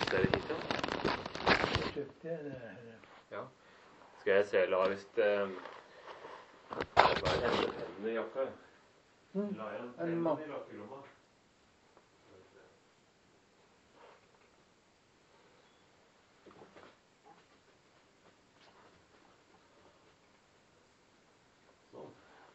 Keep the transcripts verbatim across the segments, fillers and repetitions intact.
dere hit, ja? Så kjøpte jeg det her. Ja. Skal jeg se, la hvis det... Jeg bare hente pennen i jakka. Mm. La jeg en En pennen mapp. i lakkeromma. Sånn.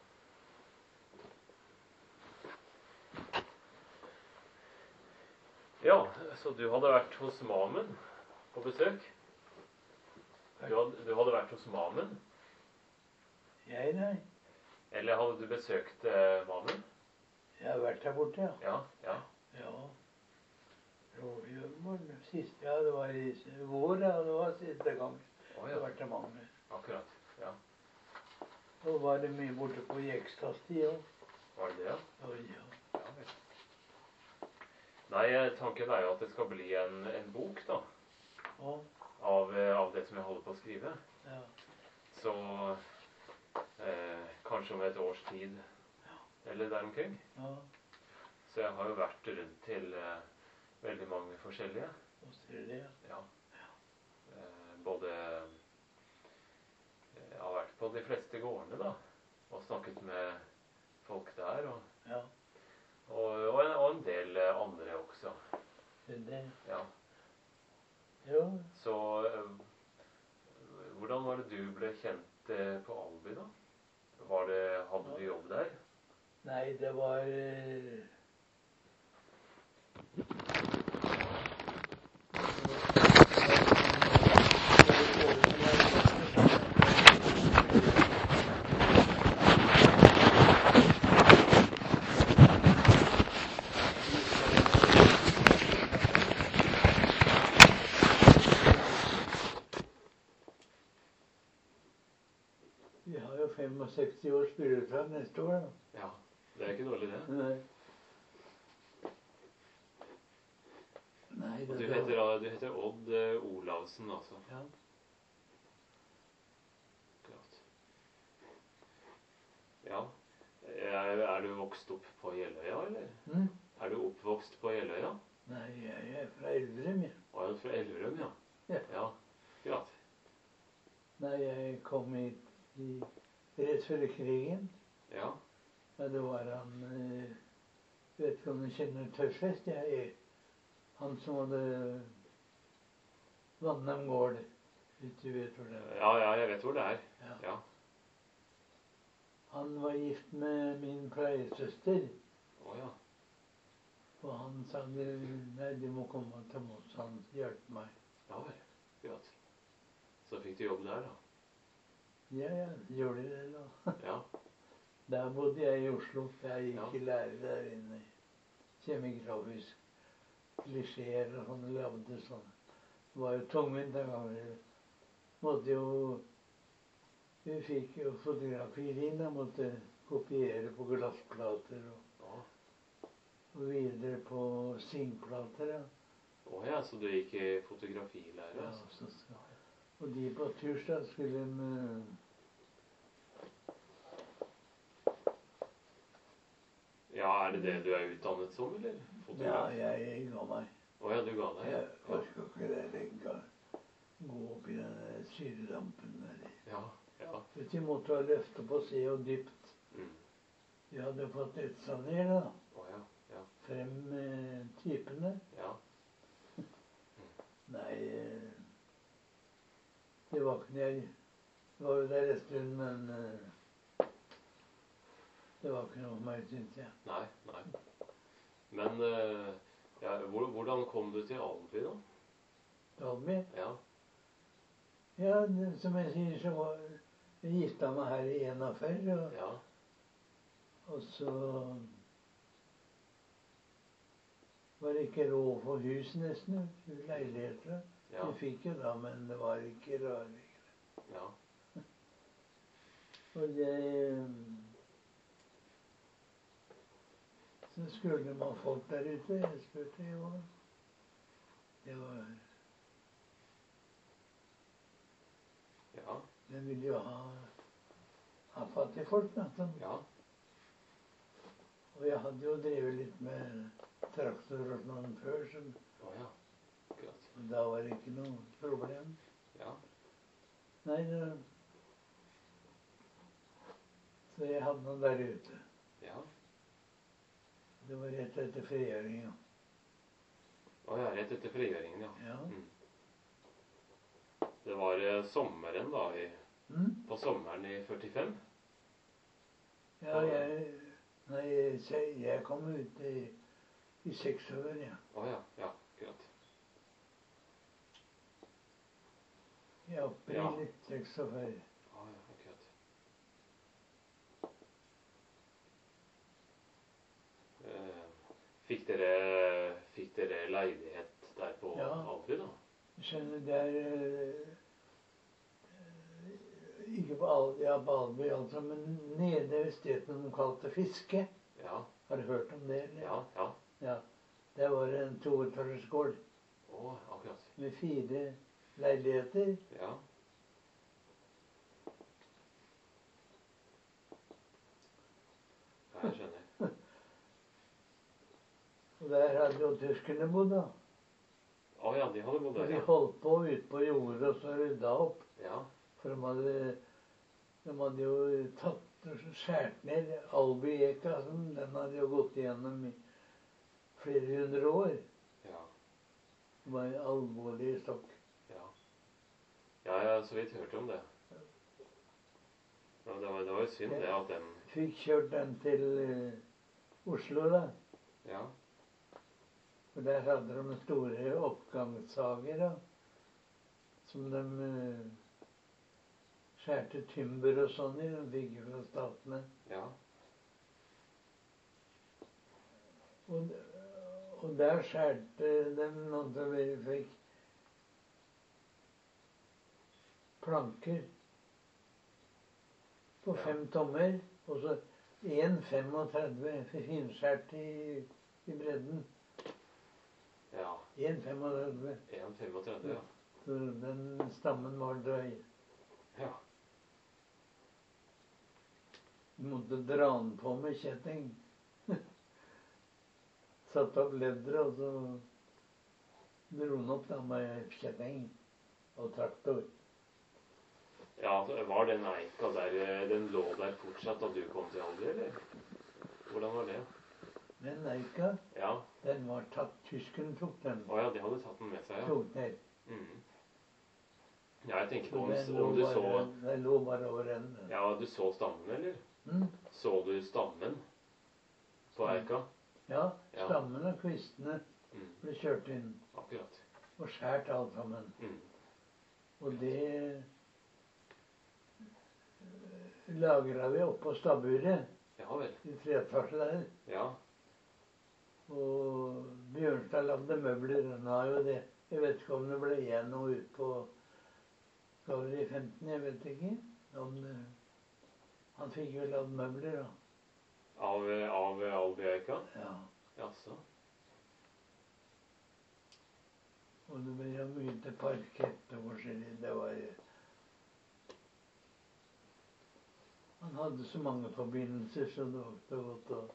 Ja, så du hadde vært hos mamen på besøk? Du hadde, du hadde vært hos mamen? Jeg, nei. Eller hadde du besøkt eh, mamen? Jeg har vært der borte, ja. Ja, ja. Ja. Jo, jo, var det siste, ja, det var i vår, ja, det var siste gang. Å, Det ja. har vært der mange. Akkurat, ja. Og var det mye borte på Jekstad-sti også. Var det det, ja? Og ja. Ja, vel. Nei, tanken er jo at det skal bli en, en bok, da, Og, av, eh, av det som jeg holder på å skrive. ja. Så eh, kanskje om et års tid, eller der omkring. Ja. Så jeg har jo vært rundt til eh, veldig mange forskjellige. Og ser det, ja. Ja. Eh, både eh, Jeg har vært på de fleste gårdene, da, og snakket med folk der, og, Ja. og, og, en, og en del eh, andre også. Det er det. Ja. Jo, Så eh, hvordan var det du ble kjent eh, på Alby, da? Var det, hadde du jobb der? nei, det var eh, Vi har jo femogseksti års bryllupsdag neste år, da. Ja, det er ikke dårlig det. Nei. Nei, Og det du da- heter, du heter Odd eh, Olavsen, altså. Ja. Klart. Ja. Er, er du vokst opp på Jeløya, eller? Hm? Er du oppvokst på Jeløya? Nei, jeg er fra Elverum, jeg. Og er du fra Elverum, ja? Ja. Ja, klart. Nei, jeg kom hit i, rett før krigen. Ja, Ja, det var han eh, Vet ikke om du kjenner Tørsvest? Jeg er han som hadde Vannheim gård. Hvis du vet hvor det er. ja, ja, jeg vet hvor det er. Ja. Ja. Han var gift med min pleiesøster. Å ja. Og han sa nei, du må komme til Moss. Han hjalp meg. Ja vel. Klart. Så fikk du jobb der, da. Ja, ja, gjorde det da. Ja. Der bodde jeg i Oslo. Jeg gikk Ja. i lære der inne. Kjemigrafisk. Klisjeer og sånn. Lagde sånn. Det var jo tungvint den gangen. Måtte jo Vi fikk jo fotografier inn. Jeg måtte kopiere på glassplater og, Å og videre på zinkplater. Ja. Å ja, så du gikk i fotografilære, Ja, altså? så skal, og de på tirsdag skulle med Ja, er det det du er utdannet som, eller? Ja, Fotograf? jeg ga meg. Å ja, du ga deg? Jeg Ja. orker ikke det lenger. Gå opp i den der syrelampen der. Ja, ja. Vet du, vi måtte ha løftet på se og dypt. Mm. Vi hadde fått utsaner da. Å ja, ja, Frem med typene. ja. Nei, eh, det var ikke jeg. Det var jo der en stund, men eh, det var ikke noe for meg, synes jeg. Nei, nei. Men eh, ja, hvor- hvordan kom du til Alby, da? Dalby? Ja, Ja, det- som jeg sier, så var jeg gifta meg her i enogfyrre, og, ja, og så var det ikke råd for hus nesten, leiligheter. ja, Vi fikk jo da, men det var ikke råd. ja. Og det Så skulle man folk der ute. Jeg spurte jo. Det var Ja, Jeg ville jo ha, ha fattigfolk, da. Som, ja, og jeg hadde jo drevet litt med traktor og sånn før, så å ja. akkurat. Da var det ikke noe problem. Ja. Nei, da, så jeg havna der ute. Ja. Det var rett etter frigjøringa. Å ja, rett etter frigjøringen, ja. Ja. Mm. Det var eh, sommeren da, i, Mm? på sommeren i førtifem. Ja, jeg, nei, jeg, jeg kom ut i, i seksogfør, ja. Å ja, ja, akkurat. I april Ja. seksogfør. Å ja, akkurat. Eh, fikk dere, fikk dere leilighet der på Ja. Alby da? Skjønner, det er eh, ikke på Alby, ja, på Alby altså, men nede ved stedet de kalte Fiske. Ja, Har du hørt om det? Eller? ja, ja. Ja. Der var det en toetasjersgård Å, akkurat. med fire leiligheter. Ja. Ja, jeg skjønner. Og der hadde jo tyskerne bodd, da. Å ja, de hadde bodd Og der, de ja. holdt på ute på jordet og så rydda opp. Ja, For de hadde, de hadde jo tatt og skjært ned Albyeka. Sånn. Den hadde jo gått igjennom i flere hundre år. ja, Det var en alvorlig stokk. ja. Ja, jeg har så vidt hørt om det. Ja, det var, det var jo synd det at dem... Fikk kjørt den til eh, Oslo, da. Ja, For der hadde de store oppgangssager, da. Som de eh, skjærte tymber og sånn i. De fikk jo fra statene. ja, Og, og der skjærte de noe som vi fikk planker på Ja. fem tommer. Og så en femogtredve finskjært i, i bredden. ja. en femogtredve. en femogtredve, ja. Så den stammen var drøy. Ja, Du måtte dra den på med kjetting. Satt opp ledderet, og så dro den opp da med kjetting og traktor. ja, så var den eika der, eh, den lå der fortsatt da du kom til Alby, eller? Hvordan var det? Men eika, Ja, den var tatt. Tyskerne tok den. å ja, de hadde tatt den med seg, ja. Tok ned. Mhm. Ja, jeg tenker Så på om, den lå om du så... bare, den lå bare over enden. Ja, du så stammen, eller? Mm? Så du stammen på eika? Ja, Ja. stammen og kvistene Mm, ble kjørt inn akkurat. og skjært alt sammen. Mm, Og det lagra vi oppå stabburet ja vel. i treetasje der. Ja, Og Bjørnstad lagde møbler. Han har jo det. Jeg vet ikke om det ble igjen noe ut på Galleri femten. Jeg vet ikke. Om det, han fikk jo lagd møbler, da. av, av Alby-eika? Ja. Jaså. Og det ble jo mye til parkett og forskjellig. Det var Han hadde så mange forbindelser, så det var ikke godt å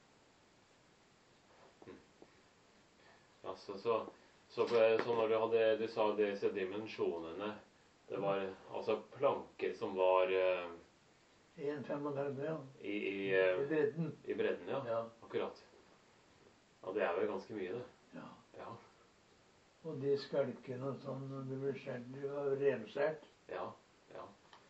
Jaså, så, så, så når du hadde, du sa disse dimensjonene, det var altså planker som var eh, en femogtredve, ja. i, i, I eh, bredden. i bredden, ja. Ja. Akkurat. Ja, det er vel ganske mye, det. ja. Ja, Og de skalkene og sånn, når det ble skjært, det var renskjært. ja, ja.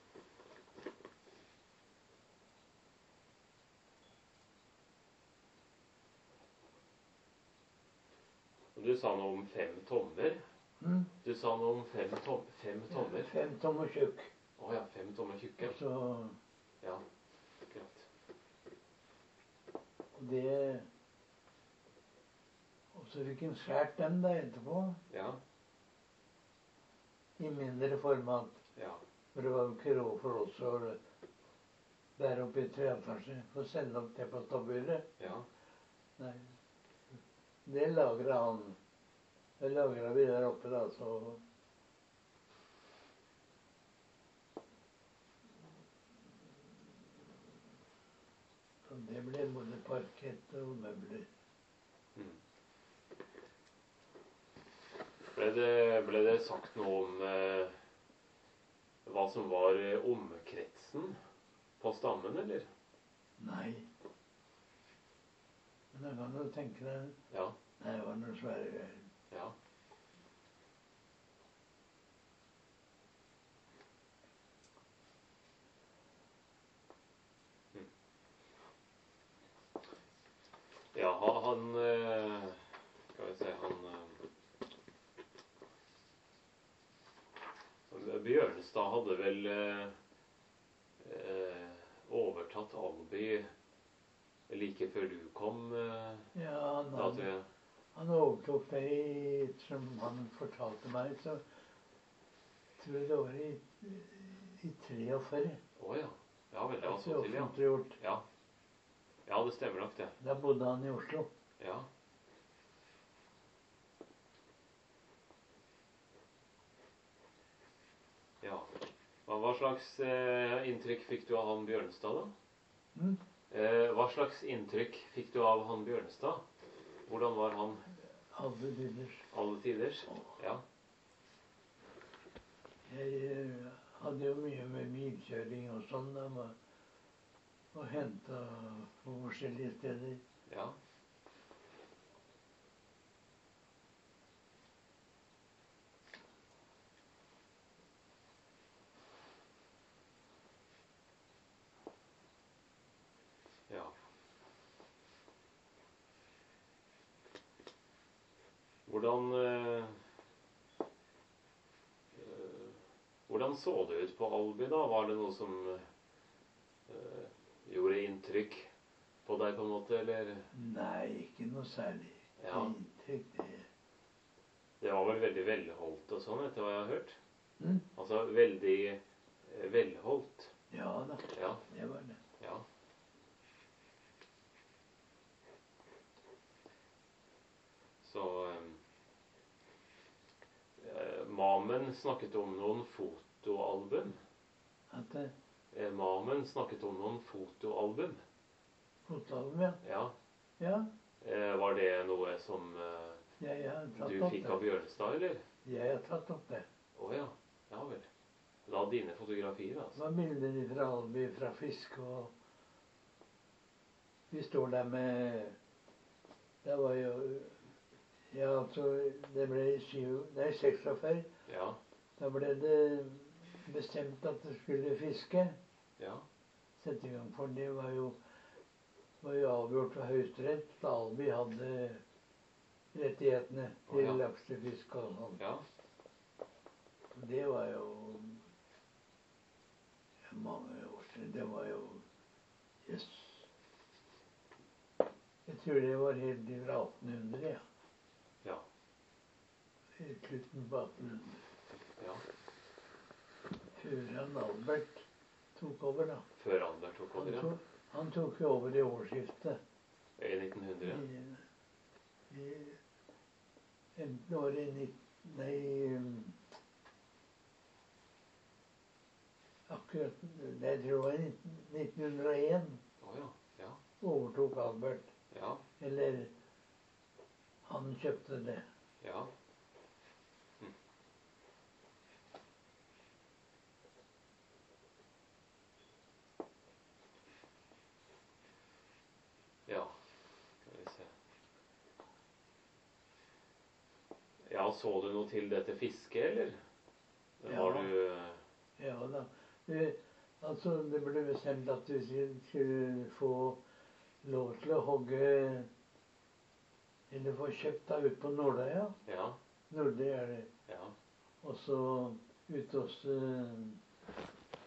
Og du sa noe om fem tommer. Mm? Du sa noe om fem, tom, fem tommer. Fem tommer tjukk. Å ja, fem tommer tjukke. Og så Ja, akkurat. det Og så fikk en skjært dem da etterpå, Ja, i mindre format. ja, For det var jo ikke råd for oss å bære opp i treetasje. Få sende opp det på stabburet. ja. Nei. Det lagra han. Det lagra vi der oppe, da, så Så det ble både parkett og møbler. Mm. Ble det, ble det sagt noe om eh, hva som var eh, omkretsen på stammen, eller? Nei. Men da kan du tenke deg, Ja, det var noe svære greier. ja. Hm. Ja, han, han eh, skal vi se, han eh, Bjørnstad hadde vel eh, eh, overtatt Alby like før du kom, eh, Ja, han, da tror hadde, jeg. han overtok det i, som han fortalte meg, så tror jeg det var i, i treogfyrre. Å ja. Ja vel, det var Det så er til, ja. offentliggjort. Ja. Ja, det stemmer nok det. Da bodde han i Oslo. Ja. Ja. Hva, hva slags eh, inntrykk fikk du av han Bjørnstad, da? Mm. Eh, hva slags inntrykk fikk du av han Bjørnstad? Hvordan var han Alle tiders. alle tiders? Ja. Jeg eh, hadde jo mye med bilkjøring og sånn, da, med å hente på forskjellige steder. Ja. Ja. Hvordan eh, eh, Hvordan så det ut på Alby, da? Var det noe som eh, gjorde inntrykk på deg, på en måte, eller? Nei, ikke noe særlig Ja. inntrykk. Det. Det var vel veldig velholdt og sånn, etter hva jeg har hørt? Mm. Altså veldig eh, velholdt. Ja da, Ja. det var det. Ja. Så eh, Mamen snakket om noen fotoalbum. At det, Eh, Mamen snakket om noen fotoalbum. fotballen, ja. Ja. Ja, Eh, var det noe som eh, jeg har du tatt opp fikk det. av Bjørnstad, eller? Jeg har tatt opp det. Å ja. Ja vel. Da dine fotografier, Det altså. var bilder fra Alby, fra fiske, og vi står der med. Det var jo, ja, altså, det ble i syv, nei, seksogfyrre. Ja. Da ble det bestemt at det skulle fiske. Ja. Sette i gang, for det var jo, var jo avgjort av Høyesterett. Da Alby hadde rettighetene Å, til ja. laksefisk og sånn. Ja. Det var jo ja, mange år siden. Det var jo Jøss. Jeg tror det var helt fra atten hundre, ja. Ja. I slutten på atten hundre. Ja. Før han Albert tok over, da. Før Albert tok Han over, ja. tok, han tok jo over i årsskiftet. I nitten hundre. I, i, enten var det i nitten, nei, akkurat, jeg tror det var i nitten hundre og en Å ja. Ja. overtok Albert. Ja. Eller han kjøpte det. Ja. Hm. Ja. Skal vi se. Ja, så du noe til dette fisket, eller? Ja. Var du eh, Ja da. Det, altså, det ble bestemt at vi skulle- skulle få lov til å hogge eller få kjøpt da ut på Nordøya. Ja. Nordøya er det. Ja. Og så ute hos uh,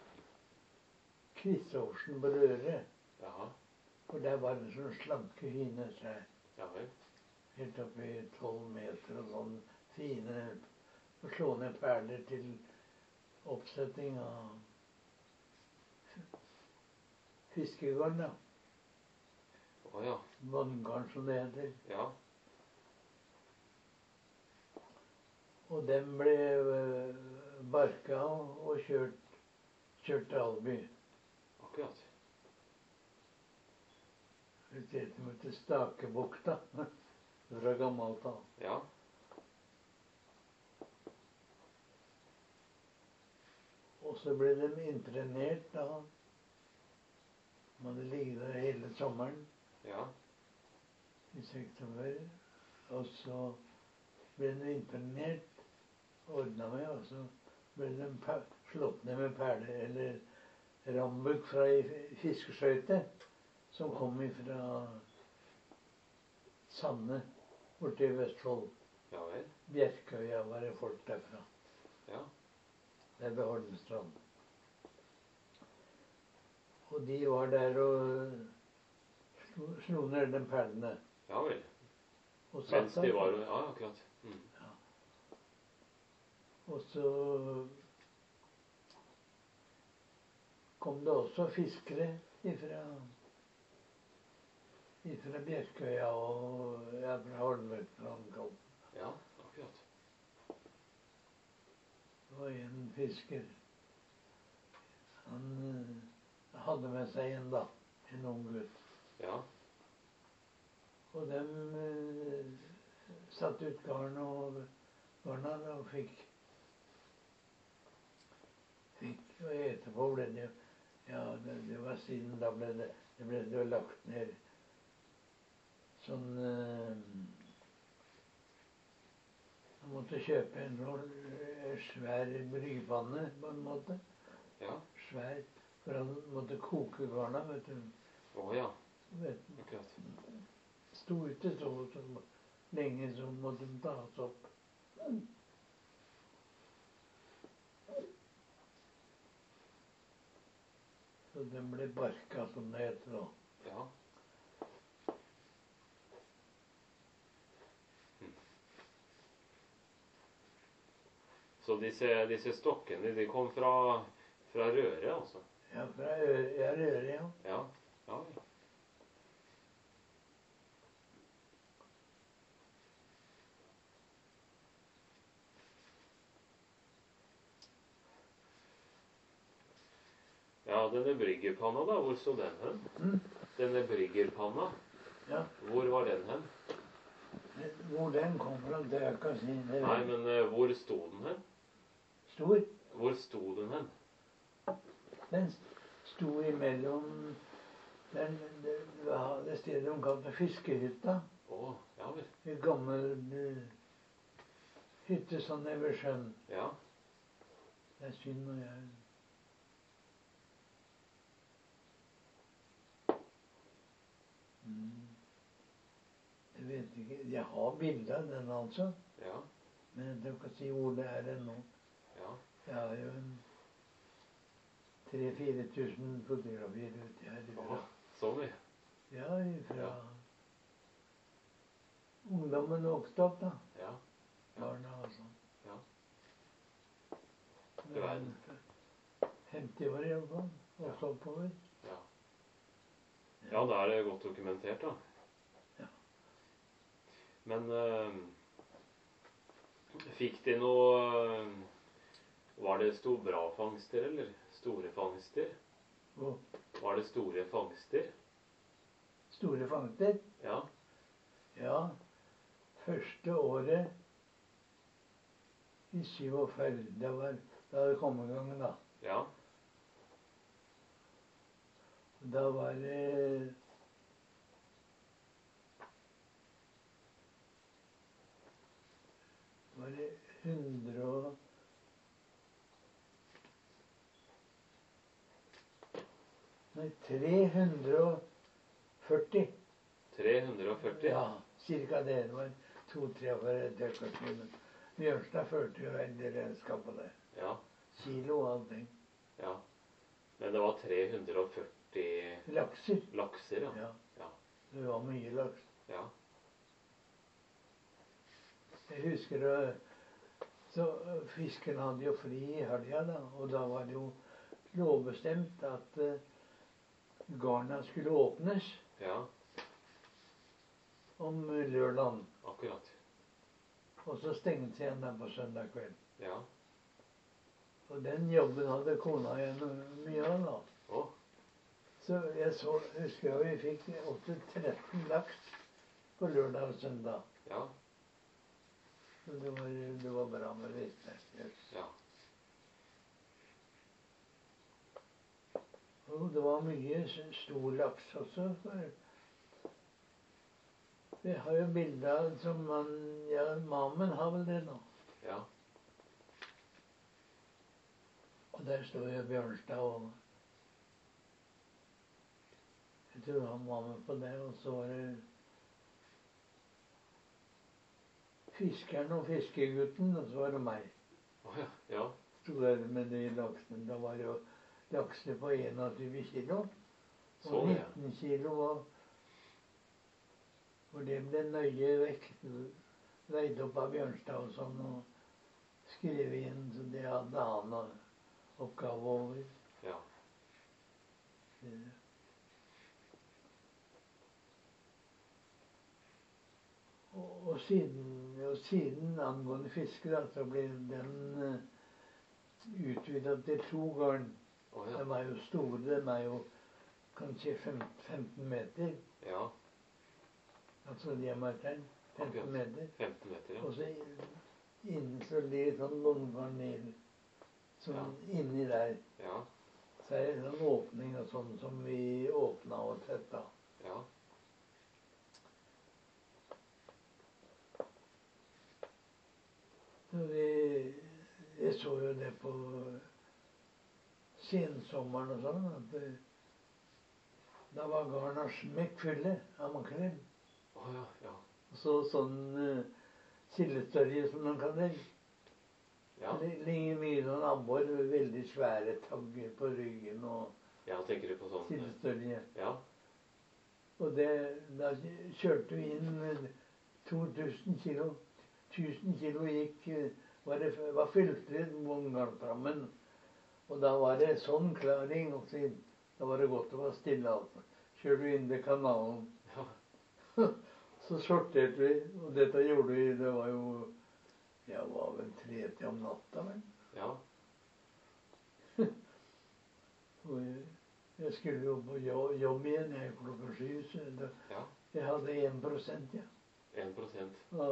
Kvitseåsen på Røret. Jaha. For der var det sånne slanke, fine trær. Ja vel. Helt oppe i tolv meter og sånn fine å slå ned perler til oppsetting av fiskegarn, da. Å ja. Vanngarn, som det heter. Ja. Og dem ble øh, barka av og kjørt, kjørt til Alby. Akkurat. Et sted som heter Stakebukta. Fra gammelt av. Ja. Og så ble de internert da. De hadde ligget der hele sommeren Ja. i september. Og så ble de internert, ordna med, og så ble de pa- slått ned med perler eller rambukk fra ei fiskeskøyte som kom ifra Sande borte i Vestfold. Ja vel. Bjerkøya var det folk derfra. Ja. Det er ved Holmestrand. Og de var der og slo, slo ned de perlene. Ja vel. Og satt Mens de der. var Ja, akkurat. Mm. Og så kom det også fiskere ifra, ifra Bjerkøya og ja, fra Holmestrand. kom. Ja, akkurat. Det var en fisker. Han eh, hadde med seg en, da. En ung gutt. Ja. Og dem eh, satte ut garn og garna da, og fikk fikk Og etterpå ble det Ja, det, det var siden da ble det det ble det lagt ned sånn eh, Man måtte kjøpe en sånn eh, svær bryggpanne på en måte. Ja. Svær. For han måtte koke garna, vet du. Å ja. Vet, Akkurat. sto ute så, så lenge, så måtte den tas opp. Så den ble barka, som det heter nå. Ja. Hm. Så disse, disse stokkene, de kom fra, fra røret, altså? Ja, fra Øre, ja, Røre, ja. Ja. Ja vel. Ja, denne bryggerpanna da, hvor så den hen? Mm. Denne bryggerpanna, Ja. hvor var den hen? Hvor den kom fra, det er ikke å si. Det Nei, men eh, hvor sto den hen? Stor. Hvor sto den hen? Den sto imellom den, det, det stedet de kalte Fiskehytta. Å, ja vel. En gammel eh, hytte sånn nede ved sjøen. Ja. Det er synd når jeg mm. Jeg vet ikke. Jeg har bilde av den, altså. Ja. Men jeg tør ikke si hvor det er ennå. Ja. Jeg har jo en tre-fire tusen fotografier uti her. Å, Ifra. så mye. Ja, ifra Ja. ungdommen vokste opp, da. Ja. Barna og sånn. Ja. Du verden. femti år i hvert fall. Og så oppover. Ja. Ja, da er det godt dokumentert, da. Ja. Men eh, fikk de noe eh, Var det sto bra fangster, eller store fangster? Og Var det store fangster? store fangster. Ja. Ja. Første året i syttifem, det var da det kom i gang, da. Ja. Da var det var det hundre og Nei, tre hundre og førti. tre hundre og førti? Ja, cirka det. Det var to-tre år. Bjørnstad førte jo en del regnskap på det. Ja. Kilo og allting. Ja. Men det var tre hundre og førti Lakser. lakser, ja. Ja. Ja. Det var mye laks. Ja. Jeg husker det, så fisken hadde jo fri i helga, da. Og da var det jo lovbestemt at uh, garna skulle åpnes Ja. om lørdagen. Akkurat. Og så stenges igjen der på søndag kveld. Ja. Og den jobben hadde kona igjen mye av, da. Å. Så jeg så, husker jeg vi fikk opptil tretten laks på lørdag og søndag. Ja. Så det var, det var bra med fisk der. Yes. Ja. Og det var mye s- stor laks også. For vi har jo bilder som man Ja, Mammen har vel det nå. Ja. Og der står jo Bjørnstad og Jeg tror han var med på det. Og så var det fiskeren og fiskegutten, og så var det meg. Å ja. Ja. Sto der med de laksene. Da var det jo laksene på einogtyve kilo. Og Sånn, ja. nitten kilo var For det ble nøye vekt, veid opp av Bjørnstad og sånn, og skrevet inn, så det hadde han og oppgave over. Ja. Eh, Og, og, siden, og siden angående fiske, da, så ble den uh, utvidet til to garn. Å ja. De er jo store. De er jo kanskje fem, femten meter. Ja. Altså diameteren. femten Akkurat. meter. femten meter, ja. Og så inni så ligger det sånn lommepanel som Ja. inni der. Ja. Så er det en sånn åpning og sånn som vi åpna og tetta. Ja. Så vi Jeg så jo det på sensommeren og sånn, at det, da var garna smekkfulle av makrell. Å ja. Ja. Og så sånn uh, sildestørje som de kaller det. Ja. Det ligger mye sånn abbor med veldig svære tagger på ryggen og Ja, tenker du på sånn eh, sildestørje. Ja. Og det, da kjørte vi inn med to tusen kilo. tusen kilo gikk eh, var, det, var fylt ut vogngarnprammen. Og da var det sånn klaring. Og så, da var det godt å være stille. Altså. Kjørte vi inn ved kanalen. Ja. Så sorterte vi. Og dette gjorde vi. Det var jo Jeg var vel tre til om natta, vel. Ja. Og jeg, jeg skulle jo på jo- jobb igjen jeg klokka sju. Så det, Ja. jeg hadde én prosent, ja. En prosent. Ja.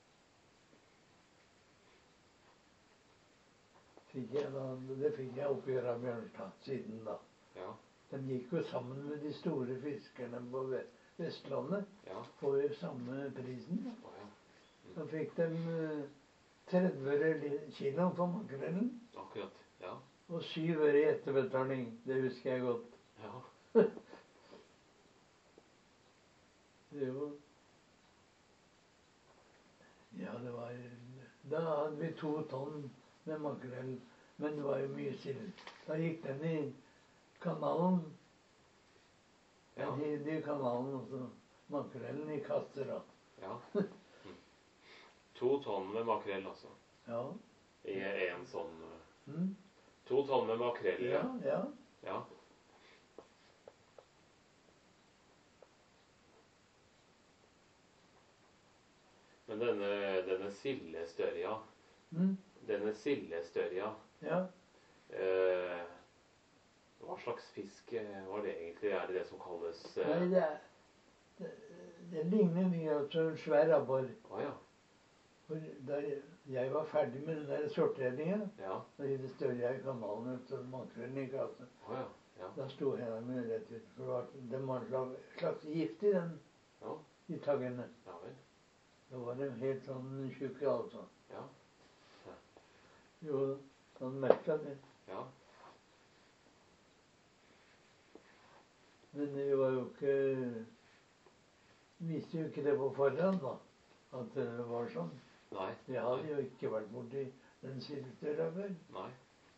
Fikk jeg da, det fikk jeg oppgjør av Bjørnstad siden da. Ja. De gikk jo sammen med de store fiskerne på Ve- Vestlandet. Ja. Får jo samme prisen. Da. Å ja. Da fikk de eh, tretti øre li- kiloen for makrellen. Akkurat. Ja. Og syv øre i etterbetaling. Det husker jeg godt. Ja. Det var Ja, det var Da hadde vi to tonn med makrell. Men det var jo mye sild. Da gikk den i kanalen. Ja. Den hivde i kanalen, og så makrellen i kasser. Da. Ja. Mm. To tonn med makrell, altså. Ja. I en sånn eh, Mm. To tonn med makrell, Ja, ja. Ja. Men denne, denne sildestørja, Mm. denne sildestørja, Ja. eh, hva slags fisk eh, var det egentlig? Er det det som kalles eh, Nei, det, er- det, det ligner mye altså en svær abbor. Å ja. For Da jeg var ferdig med den der sorteringen, Ja. da det større jeg i kanalen etter makrellen i kassen, Å ja. Ja. da sto hendene mine rett ut. For det var- det var en slags, slags gift i den, Ja. i taggene. Ja vel. Da var de helt sånn tjukke, altså. Ja. Jo, han merka det. Ja. Men vi var jo ikke Visste jo ikke det på forhånd, da. At det var sånn. Nei. Vi hadde jo ikke vært borti den sildestørja før. Nei.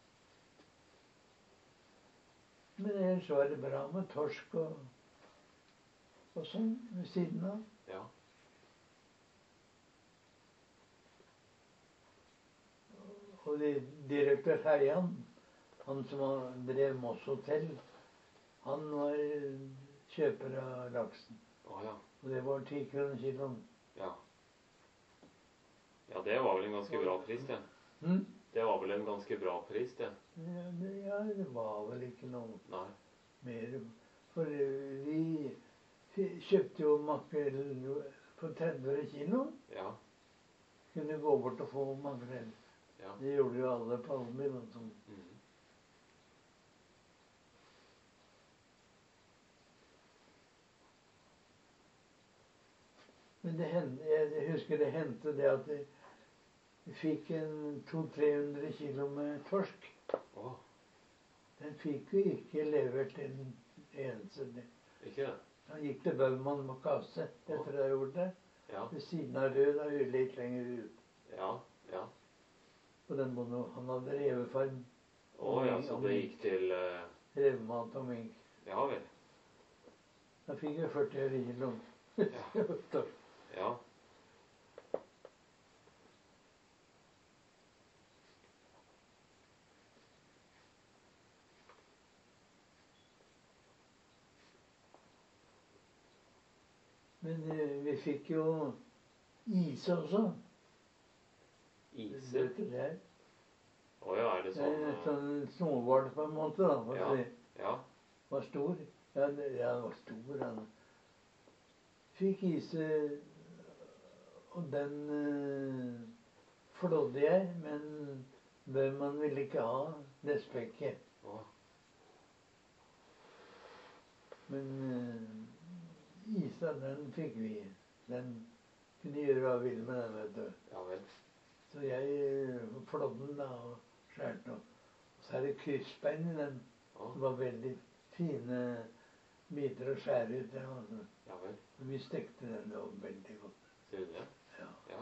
Men ellers var det bra med torsk og, og sånn ved siden av. Ja. Og de, direktør Heian, han som har- drev Moss hotell, han var eh, kjøper av laksen. Å ja. Og det var ti kroner kiloen. Ja. Ja, det var vel en ganske bra pris, det. Hm? Det var vel en ganske bra pris, det. Ja, det, ja, det var vel ikke noe Nei. mer. For eh, vi fi- kjøpte jo makrell for tretti øre kiloen. Ja. Kunne gå bort og få makrell. Ja. Det gjorde jo alle på Almir. Og sånn. Mhm. Men det hendte, jeg husker det hendte det at vi fikk en to-tre hundre kilo med torsk. Å, Den fikk vi ikke levert en eneste del. ikke det? Han gikk til Baumann på Kase etter at jeg gjorde det. Ja, Ved siden av Rød, da vi litt lenger ut. ja, ja. Og den bonden, han hadde revefarm. Å ja, så det gikk til eh, Revemat og mink. Ja vel. Da fikk jeg førti øre kiloen. Ja. Ja. Men eh, vi fikk jo is også. Iser? Vet du det? Å ja, er det Det er sånn en eh, sånn snowboard på en måte, da. For Ja. det Ja. var stor. Ja, det, ja, den var stor. Den. Fikk is, eh, og den eh, flådde jeg, men Baumann ville ikke ha det spekket. Å, Men eh, isa, den fikk vi. Den kunne gjøre hva vi ville med den, vet du. ja vel. Så jeg eh, flådde den da og skjærte den. Og så er det kryssbein i den. Å, Det var veldig fine biter å skjære ut. Ja, altså. ja vel. Og vi stekte den, det var veldig godt. Ser du det? Ja. Ja.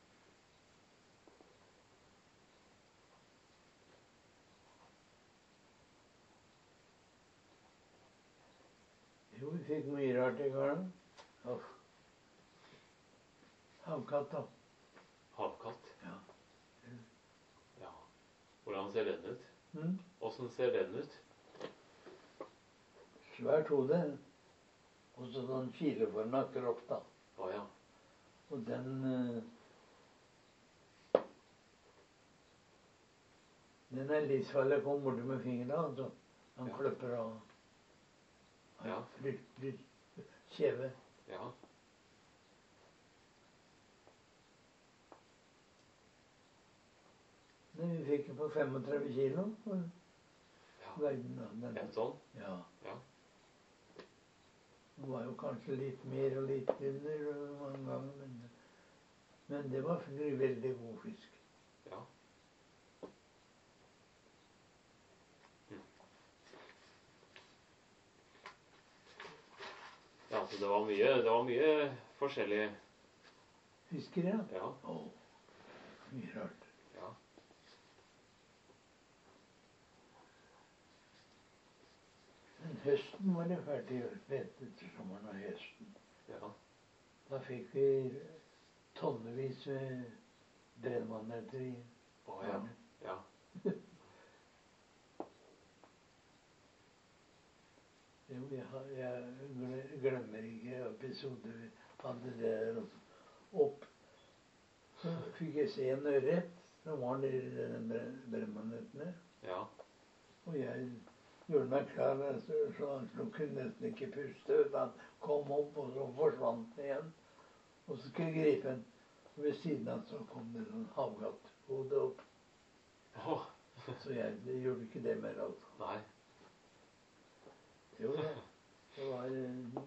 Jo, vi fikk mye rart i gården. Uff. Havkatt, da. Havkatt? Ja. Ja. Hvordan ser den ut? Mm. Åssen ser den ut? Svært hode. Og så sånn kileforma kropp, da. Å ja. Og den eh, Den er livsfarlig å komme borti med fingrene. Altså. Han Ja. klipper av. Han Ja. er fryktelig kjeve. Ja. Men vi fikk den på femogtredve kilo. Og Ja. veide den. den. En sånn? Ja. Ja. Det var jo kanskje litt mer og litt under mange ganger, men, men det var veldig god fisk. Ja. Hm. Ja, så det var mye, det var mye forskjellig. Fisker, ja. Ja. Å, mye rart. Ja. Men høsten var det ferdig rett etter sommeren og høsten. Ja. Da fikk vi tonnevis med brennmaneter i Å ja. garnet. Ja. Jo, jeg, har- jeg gle- glemmer ikke episoder vi hadde det der også. Opp. Så fikk jeg se en ørret som var nedi de brennmanetene. Ja. Og jeg gjorde meg klar, så, så han kunne nesten ikke puste. Han kom opp, og så forsvant han igjen. Og så skulle jeg gripe den. Og ved siden av så kom det en havgatthode opp. Å, Så jeg det gjorde ikke det mer, altså. nei. Jo, det, det var eh,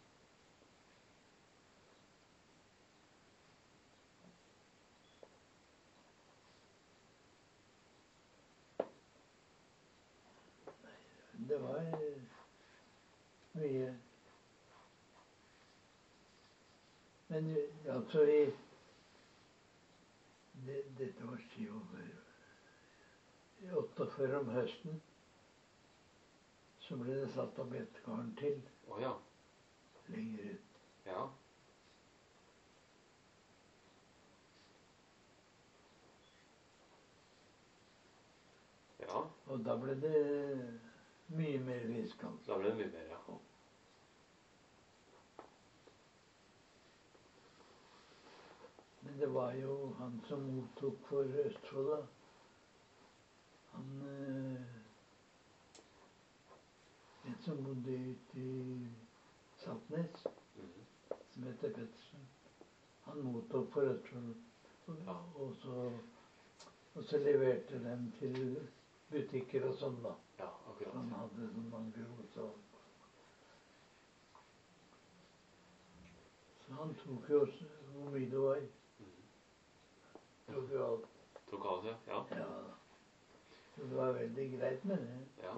Det var eh, mye. Men eh, altså i det, Dette var syvogfyrre. I åtteogfyrre om høsten så ble det satt opp et garn til Å ja. lenger ut. Ja. Ja. Og da ble det mye mer fisk, altså. Da ble det mye mer, ja. Men det var jo han som mottok for Østfold, da. Han eh, En som bodde ute i Saltnes, Mhm. som heter Pettersen. Han mottok for Østfold. Og, Ja. og, så, og så leverte dem til butikker og sånn, da. Ja, Så akkurat. han hadde sånn angros og Så Han tok jo også hvor mye det var. Tok jo alt. Tok alt, ja. Ja. Ja. Så det var veldig greit med det. Ja.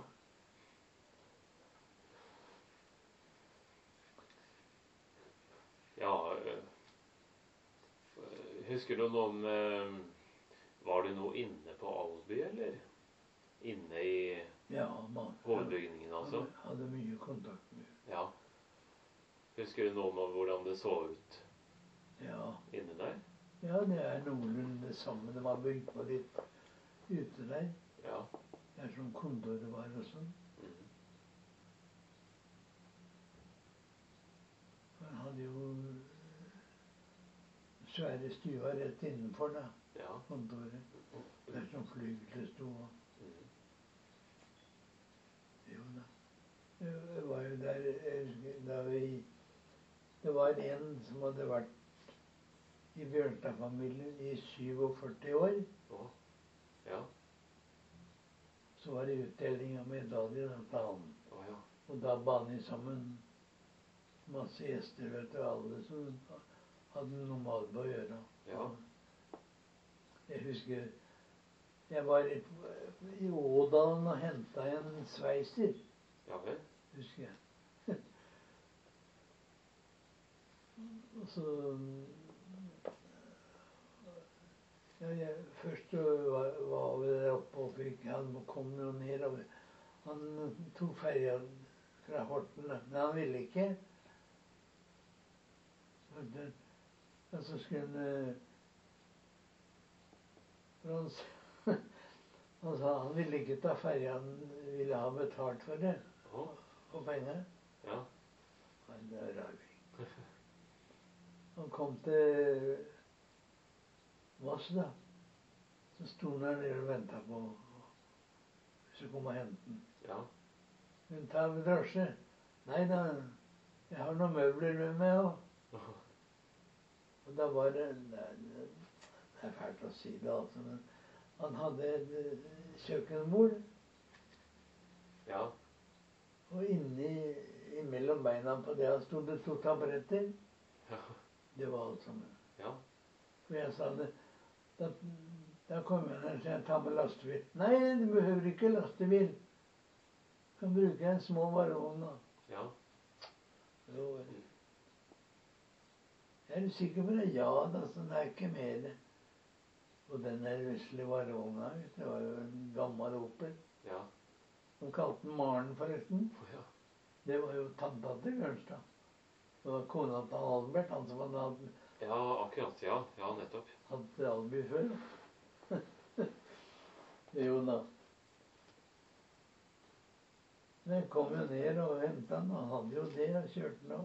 Ja, øh, husker du noe om øh, var det noe inne på Alby, eller? Inne i Ja, man hovedbygningen, altså? hadde, hadde mye kontakt med. Ja. Husker du noe om hvordan det så ut Ja. inne der? Ja, det er noenlunde det samme. De har bygd på litt ute der. Ja. Det er som kontoret var og sånn. Mm. Han hadde jo svære stua rett innenfor da, Ja. kontoret. Der som flygelet sto. Mm. Jo da. Det var jo der jeg husker, da vi Det var en som hadde vært i Bjørnstad-familien i syvogførti år. Å. Ja. Så var det utdeling av medaljer til han. Å, ja. Og da bandt de sammen masse gjester, vet du, alle som hadde noe med Alba å gjøre. Ja. Jeg husker jeg var i, i Ådalen og henta en sveiser, Ja vel. husker jeg. Og så ja, jeg, Først så var, var vi der oppe og fikk Han kom jo nedover. Han tok ferja fra Horten, men han ville ikke. Og så skulle han han, han sa han ville ikke ta ferja, han ville ha betalt for det. Å. For penger. Ja. Nei, det er rart. Han kom til Voss, da. Så sto han der nede og venta på hvis jeg kom og hente den. Ja. Men ta med drosje. Nei da, jeg har noen møbler med meg òg. Og da var det det er, det er fælt å si det, altså, men han hadde et eh, kjøkkenbord. Ja. Og inni imellom beina på det sto det to taburetter. Ja. Det var alt sammen. Ja. For jeg sa det Da, da kom jeg ned og sa jeg tar med lastebil. Nei, du behøver ikke lastebil. Du kan bruke en små varevogn, da. Ja. Jo, jeg er sikker på det. Ja da, så det er ikke mer. Og den der vesle varevogna, det var jo en gammel Opel. Ja. De kalte den Maren, forresten. Ja. Det var jo tanta til Bjørnstad. Det var kona til Albert, han som hadde hatt Ja, akkurat. Ja, ja, nettopp. hatt Alby før. Jo da. Men jeg kom jo ned og henta den, og han hadde jo det, og kjørte den av.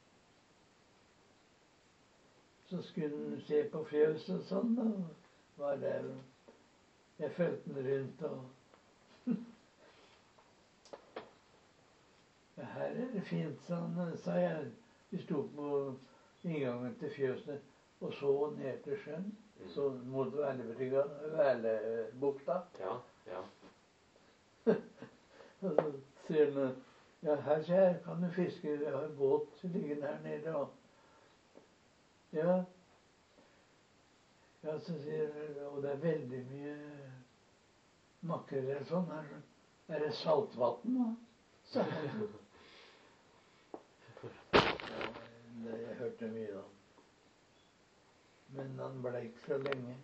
Så skulle han se på fjøs og sånn, da. Var der. Jeg fulgte den rundt og Ja, her er det fint, sånn, sa jeg. Vi sto på inngangen til fjøset og så ned til sjøen. Mm. Så mot Værlebukta. Ja, ja. Og så sier han ja, her ser jeg, kan du fiske. Jeg har båt liggende her nede. Og ja. Ja, så sier han, og det er veldig mye makrell sånn her. Er det saltvann, da? Så jeg. Ja, det, jeg hørte mye da. Men han ble ikke så lenge.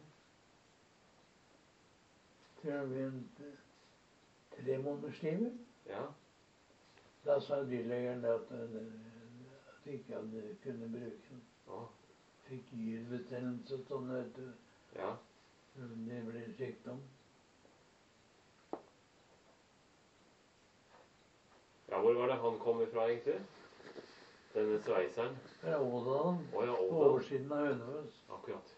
Tror han begynte tre måneders livet. Ja. Da sa dyrlegeren at, at de ikke hadde kunnet bruke den. Å. Fikk gyrbetennelse og sånn, vet du. Ja. Det ble sykdom. Ja, hvor var det han kom ifra, egentlig? Denne sveiseren? Fra Ådalen. Å ja, På Ådal. oversiden av Hønefoss. Akkurat.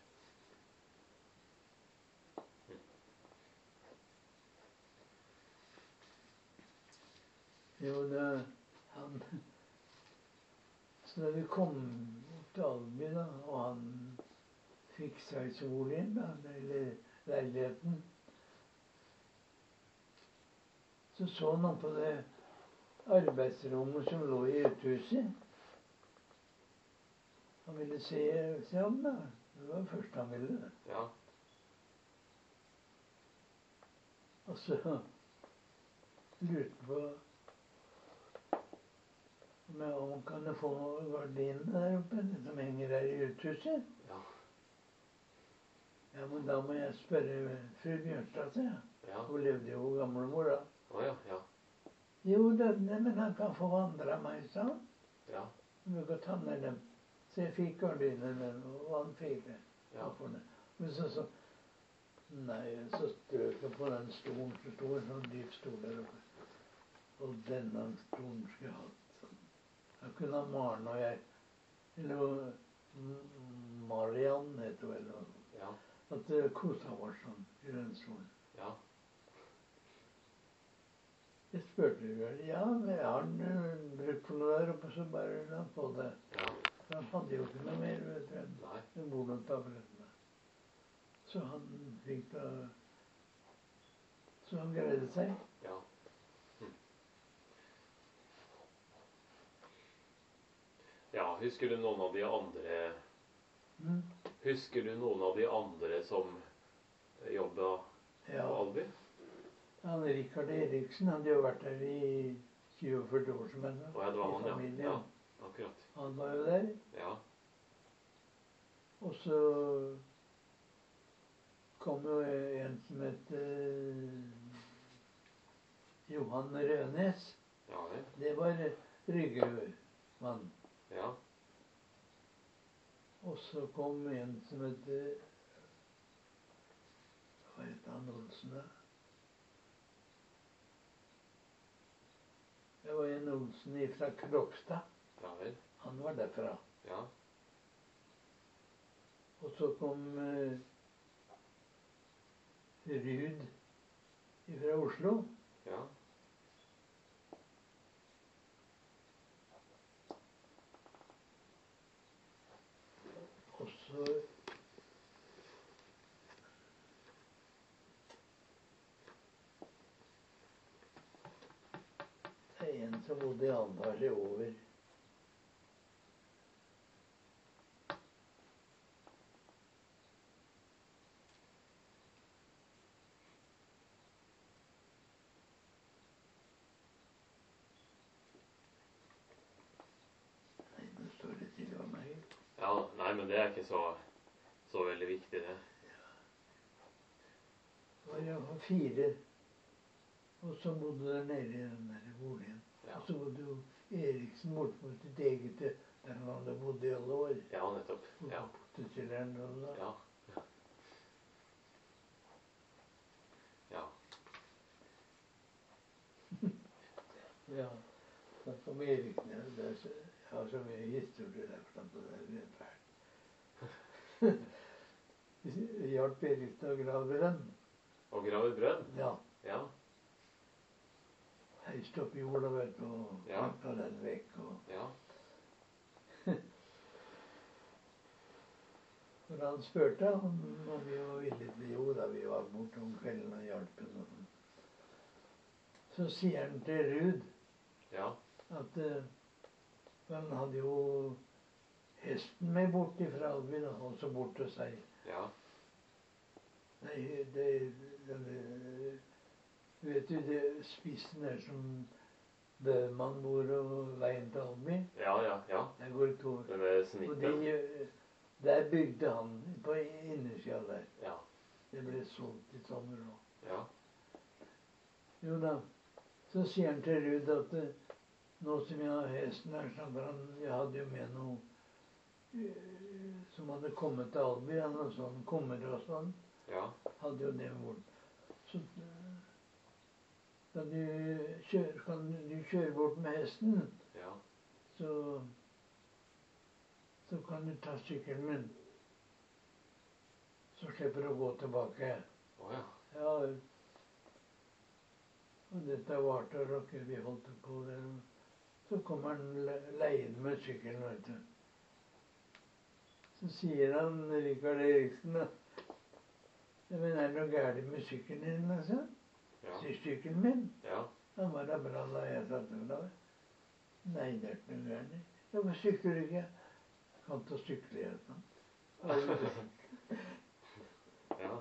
Jo, det han Så da vi kom opp til Alby, da, og han fikk sveiseboligen, da, eller leiligheten, så så han opp på det arbeidsrommet som lå i uthuset. Han ville se, se om det. Det var det første han ville. Ja. Og så lurte på om jeg om kan jeg få gardinene der oppe, som henger der i uthuset. Ja. Ja, men da må jeg spørre fru Bjørnstad, sa jeg. Ja. Hun levde jo gamlemor da. Å ja, ja. Jo, denne, men han kan få andre av meg, sa han. Ja. Vi kan ta ned dem. Så jeg fikk gardinene, og han fikk det. Ja. Men så, så Nei, så strøk jeg på den stolen. Så sto en sånn dyp stol der oppe. Og denne stolen skulle jeg hatt. Sånn. Da kunne ha Maren og jeg, eller M- Mariann heter hun, eller noe. Ja. At det kosa var sånn i den stolen. Ja. Jeg spurte jo, ja, men jeg har den brukt på noe der oppe, så bare la han på det. Ja. For han hadde jo ikke noe mer, vet du, enn Nei. en bondetablettene. Så han fikk da Så han greide seg. Ja. Hm. Ja, husker du noen av de andre Mm. Husker du noen av de andre som jobba Ja. på Albi? Han Rikard Eriksen hadde jo vært der i tjue førti år som henne. Å ja, det var I han, ja. familien. Ja, akkurat. Han var jo der. Ja. Og så kom jo en som het eh, Johan Rønes. Ja vel. Det var Ryggemann. Ja. Og så kom en som het eh, Hva het han Olsen, da? Det var en Olsen fra Krokstad. Ja vel. Han var derfra. Ja. Og så kom eh, Rud fra Oslo. Ja. Og så Det er en som bodde i annen etasje over. Nei, nå står det til av meg. Ja, nei, men det er ikke så, så veldig viktig, det. Det var iallfall fire. Og så bodde der nede i den der boligen. Ja. Og så bodde jo Eriksen borte på sitt eget, der han hadde bodd i alle år. Ja, nettopp. Ja. På potetkjelleren og da. Ja. Ja. Ja. Så kom Eriksen ja, det er så, Jeg har så mye historie der, forstått, og det er litt fælt. Vi hjalp Eriksen å grave brønn. Og grave brønn? Ja. Ja. Heist opp jorda, vet du, og Ja. pakka den vekk. Og Ja. For han spurte om, om vi var villige til jo da vi var borte om kvelden og hjalp ham. og sånn. Så sier han til Rud Ja. at eh, han hadde jo hesten med bort fra Albi, da, også bort til seg. Ja. Nei, det, det Vet du det spissen der som Bøhmann bor og veien til Albi? Ja, ja, ja. Der går to. Det med Og snittet. de, der bygde han på innersida der. Ja. Det ble solgt i sommer òg. Ja. Jo da. Så sier han til Ruud at eh, nå som jeg har hesten her, så hadde han Jeg hadde jo med noe eh, som hadde kommet til Albi, ja, noe sånn kummer og sånn. Ja. Hadde jo det bort. Så eh, kan du kjøre, kan du kjøre bort med hesten, Ja. så så kan du ta sykkelen min. Så slipper du å gå tilbake. Å ja. Ja, og dette varte og rocker, vi holdt på der. og Så kommer han le- leiende med sykkelen, vet du. Så sier han Rikard Eriksen da, «Ja, men er det noe gærent med sykkelen din, altså? Ja. Sykkelen min? Ja. Han var da bra da jeg satt der da. Nei, det er ikke noe gærent. Hvorfor sykler du ikke? Kan til å sykle igjen. Ja.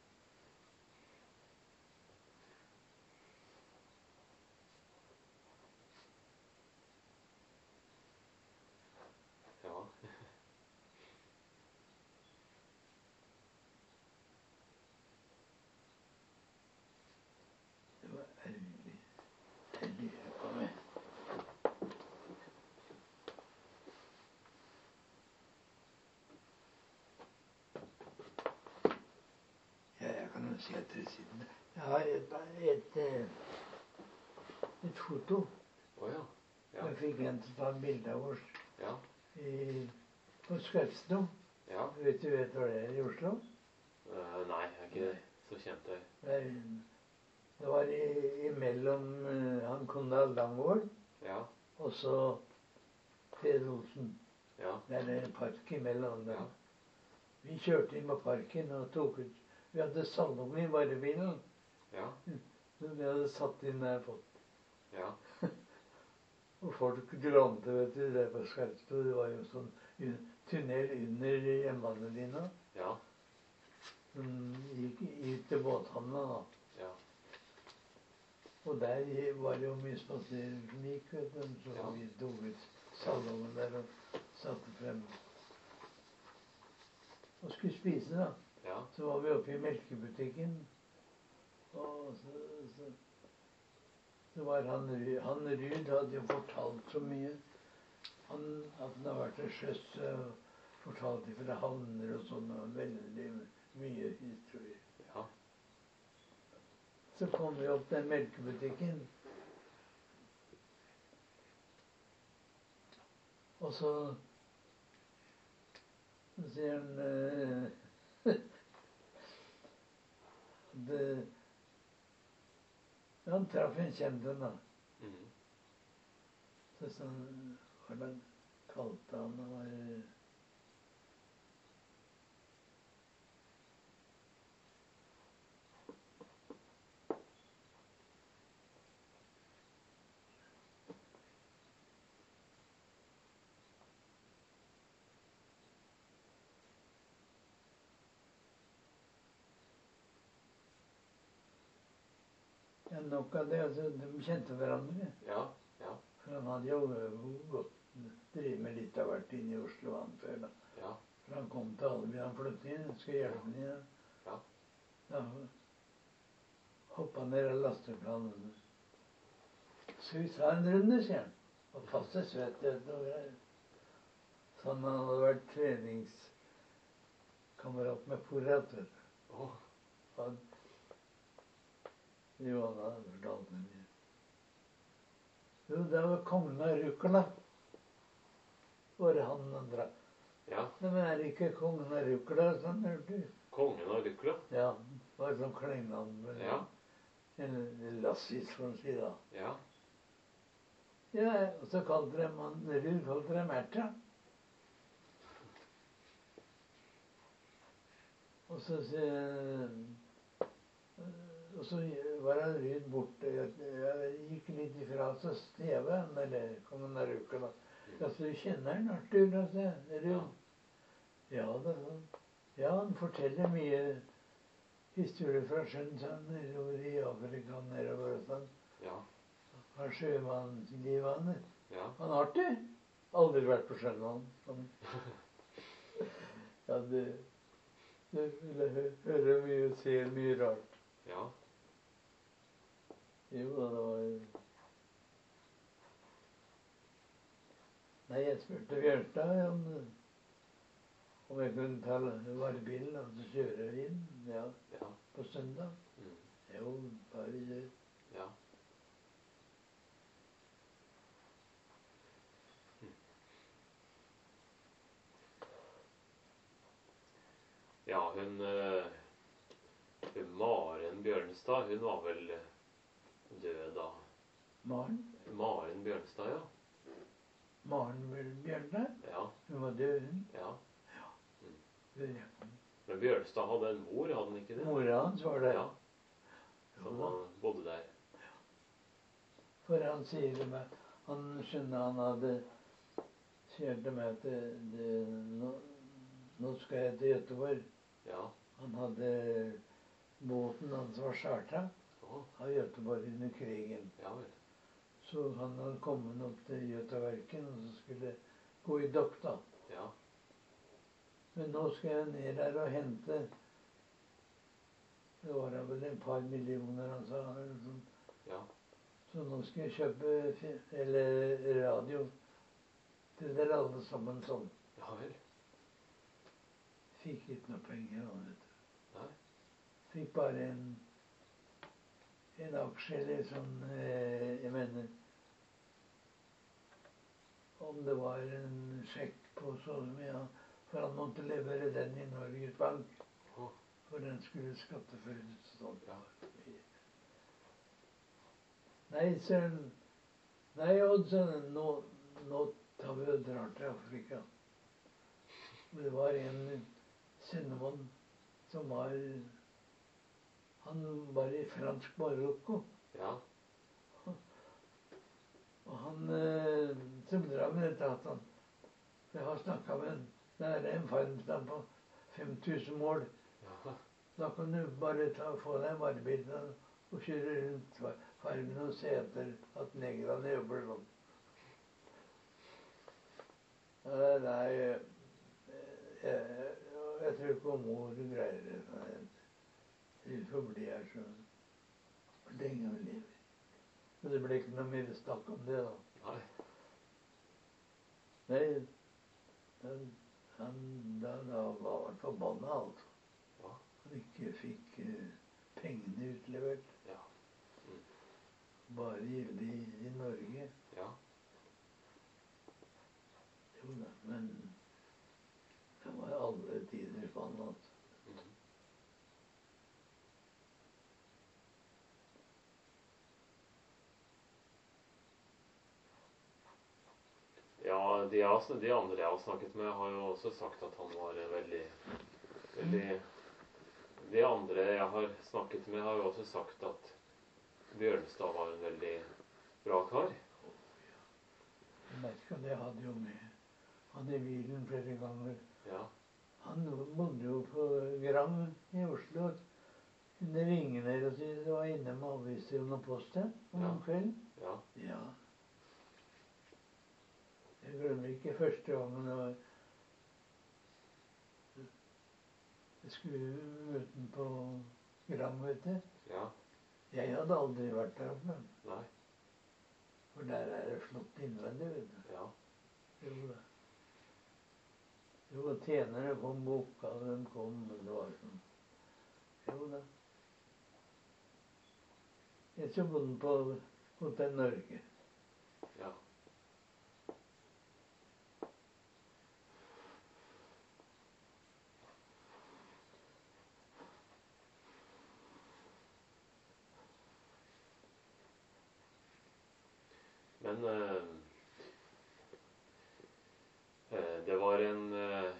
Ja. Det var ærlig. Jeg lurer på meg. Ja, jeg kan jo si etter siden. Jeg har et, et, eh, et foto. Å ja. Ja. Jeg fikk en til å ta en bilde av oss Ja. i, på Skarpsno. Ja. Vet du vet hvor det er i Oslo? Eh, nei, jeg er ikke det. Så kjent der. Det, er, det var i- imellom eh, han Konrad Langgaard Ja. og så Peder Olsen. Ja. Det er en park imellom Ja. dem. Vi kjørte inn på parken og tok ut. Vi hadde salong i varebilen. Ja. Så vi hadde satt inn der på. Ja. Og folk grante, vet du, der på Skarpsno. Det var jo sånn un- tunnel under jernbanelinja. Ja. Som gikk ut til båthavna, da. Ja. Og der i- var det jo mye spaserere som gikk, vet du. Så Ja. vi tok ut salongen der og satte frem. Og skulle spise, da. Ja. Så var vi oppe i melkebutikken. Og så, så, så var han, Ru- han Ruud hadde jo fortalt så mye. Han, at han har vært til sjøs og fortalt fra havner og sånn. Og veldig mye historier. Ja. Så kom vi opp den melkebutikken. Og så så sier han eh, det, Han traff en kjent en, da. Mhm. Så sa han Hva han kalte han? Han var eh, ja, nok av det. Altså, de kjente hverandre. Ja. Ja. For han hadde jo eh, gått drevet med litt av hvert inne i Oslo han før. da. Ja. For han kom til Alby, han flyttet inn, skulle hjelpe ham igjen. Ja. Da hoppa ned av lasteplanen. Skal vi ta en runde, sier han. Og passe svett vet du, og greier. Så han hadde vært treningskamerat med Porrat, vet du. Å. Han, jo, han hadde fortalt meg mye. Jo, det var kongen av Rucola. Var det han andre. Ja. Nei, men er det ikke kongen av Rucola, sånn, hørte du? Kongen av Rucola. Ja, det var sånn klengenavn. vel? Ja. En lassis, for å si da. Ja. Ja, og så kalte de han Ruud kalte dem Erta. Og så, sier- og så var han Ruud borte. Jeg, jeg gikk litt ifra så steve han, eller kongen av Rucola. Ja, så du kjenner han, Arthur? Da, sier jeg. Ruud? Ja, det er sånn. Ja, han forteller mye historier fra sjøen, sånn, nedover i Afrika, nedover og sånn. Ja. Har sjømannslivet hans. Ja. Han har artig. Aldri vært på sjøen, han. Han- Ja, det, det vil jeg hø- høre mye og se mye rart. Ja. Jo da, det var jo Nei, jeg spurte Bjørnstad om, om jeg kunne ta varebilen og så kjøre inn, ja, Ja. på søndag. Mm. Jo, bare kjør. Ja. Ja, hun, eh, hun Maren Bjørnstad, hun var vel eh, død da. Maren? Maren Bjørnstad, ja. Maren Bjørnstad? Ja. Hun var død, hun. Ja. Det- Men Bjørnstad hadde en mor, hadde han ikke det? Mora hans var der. Ja. Som Jo da. han bodde der. For han sier til meg Han skjønner han hadde sier til meg at det, det, nå, nå skal jeg til Göteborg. Ja. Han hadde båten hans var chartra Å, av Göteborg under krigen. ja vel. Så han hadde kommet opp til Götaverken og så skulle gå i dokk, da. Ja. Men nå skal jeg ned der og hente. Det var da vel et par millioner han sa. Eller sånn. Ja. Så nå skal jeg kjøpe fi- eller radio til dere alle sammen sånn. Ja vel. Fikk ikke noe penger, han, vet du. Nei. Fikk bare en, en aksje eller sånn, eh, jeg mener om det var en sjekk på så mye, for han måtte levere den i Norges Bank. Å, For den skulle skatteføres sånn. ja. Nei, søren. Nei, Odd, sa han, nå, nå tar vi og drar til Afrika. Og det var en sendemann som var Han var i fransk Marokko. Ja. Og han eh, som drev med dette, at han Jeg har snakka med en Det er en farmstand på fem tusen mål. Ja. Da kan du bare ta, få deg en varebil og kjøre rundt fa- farmen og se etter at negrene jobber sånn. Ja, Nei, jeg, jeg, jeg tror ikke mor greier det. Nei, Vi får bli her så lenge vi lever. Men det ble ikke noe mer snakk om det, da. Nei. Nei, han, han da, da var han forbanna, altså. Ja. Han ikke fikk eh, pengene utlevert. Ja. Mm. Bare gildig i, i Norge. Ja. Jo da, men det var alle tiders mann, altså. Mm. Ja, de, jeg har- de andre jeg har snakket med, har jo også sagt at han var veldig, veldig De andre jeg har snakket med, har jo også sagt at Bjørnstad var en veldig bra kar. Jeg merka det hadde jo med han i bilen flere ganger. Ja. Han bodde jo på Gram i Oslo. Kunne ringe ned og si det var inne med aviser og post her om Ja. kvelden. Ja. Ja. Jeg glemmer ikke første gangen det var Jeg skulle møte ham på Gram, vet du. Ja. Jeg hadde aldri vært der oppe. Nei. For der er det flott innvendig, vet du. Ja. Jo da. Jo, tjenere kom, boka, de kom, men det var sånn. Jo da. Jeg så bodde på Hotell Norge. Ja. Men eh, eh, det var en eh,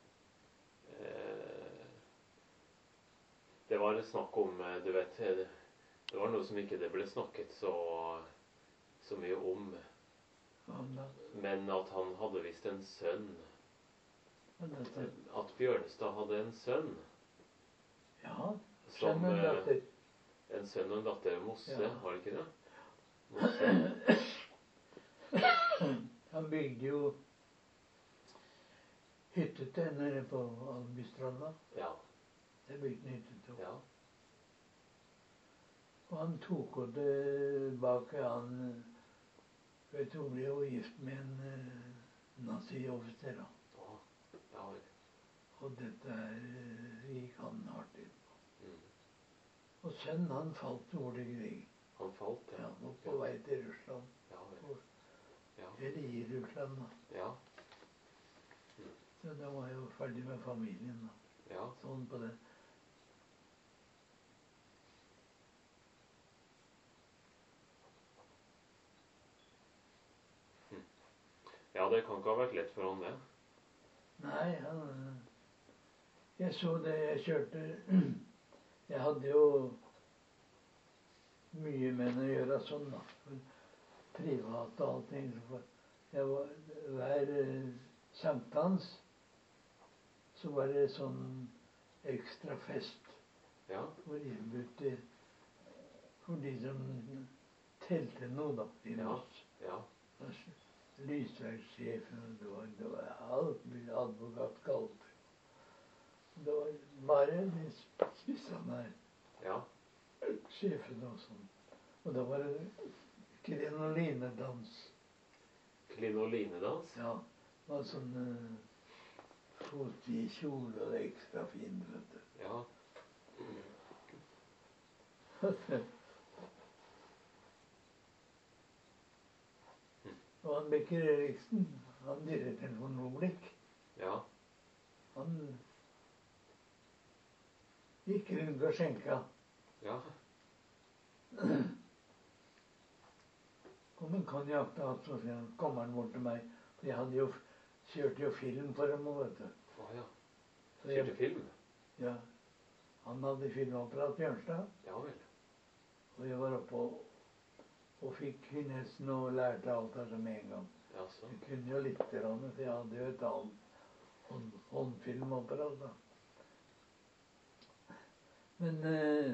eh, Det var snakk om eh, Du vet, eh, det var noe som ikke det ble snakket så, så mye om. Om da. Men at han hadde visst en sønn. Men dette, At Bjørnstad hadde en sønn. ja, Som, skjønner eh, datter. En sønn og en datter. Mosse, Ja. var det ikke det? Mosse. Han bygde jo hytte til henne nede på Albystranda. Ja. Det bygde han hytte til. Ja. Og han tok henne tilbake. Han vet du, hun ble jo gift med en eh, nazioffiser. da. Å, ja vel. Og dette her eh, gikk han hardt inn på. Mm. Og sønnen han falt over til krig. Han falt, Ja, ja. han var på vei til Russland. Ja vel. Ja. Eller i Russland, da. Ja. Så da var jeg jo ferdig med familien. da. Ja. Sånn på det. Ja, det kan ikke ha vært lett for han, det. Nei, han Jeg så det jeg kjørte Jeg hadde jo mye med henne å gjøre sånn, da. For privat og allting. Så for Jeg var, hver eh, sankthans så var det sånn ekstra fest Ja. for innbudte for de som telte noe, da. I Ja. Moss. Ja. Altså, Lysverkssjefen, og det var, det var alt mulig. Advokat Kalpe. Det var bare de spissene her. Ja. Sjefene og sånn. Og da var det krinolinedans. Krinolinedans? Ja. Det var sånn uh, fotvid kjole, og det er ekstra fint, vet du. Ja. Og han Bekker Eriksen, han direktøren for Noblik, Ja. han gikk rundt og skjenka. Ja. Kom en konjakk da, så sier han, kommer han bort til meg. For jeg hadde jo, kjørte jo film for ham, vet du. Å ja. Så jeg- Kjørte film? Ja. Han hadde filmapparat Bjørnstad. Ja vel. Og jeg var oppe og, og fikk nesten og lærte alt dette med en gang. Jaså. Jeg kunne jo litt, grann, for jeg hadde jo et annet hånd, håndfilmapparat da. Men eh,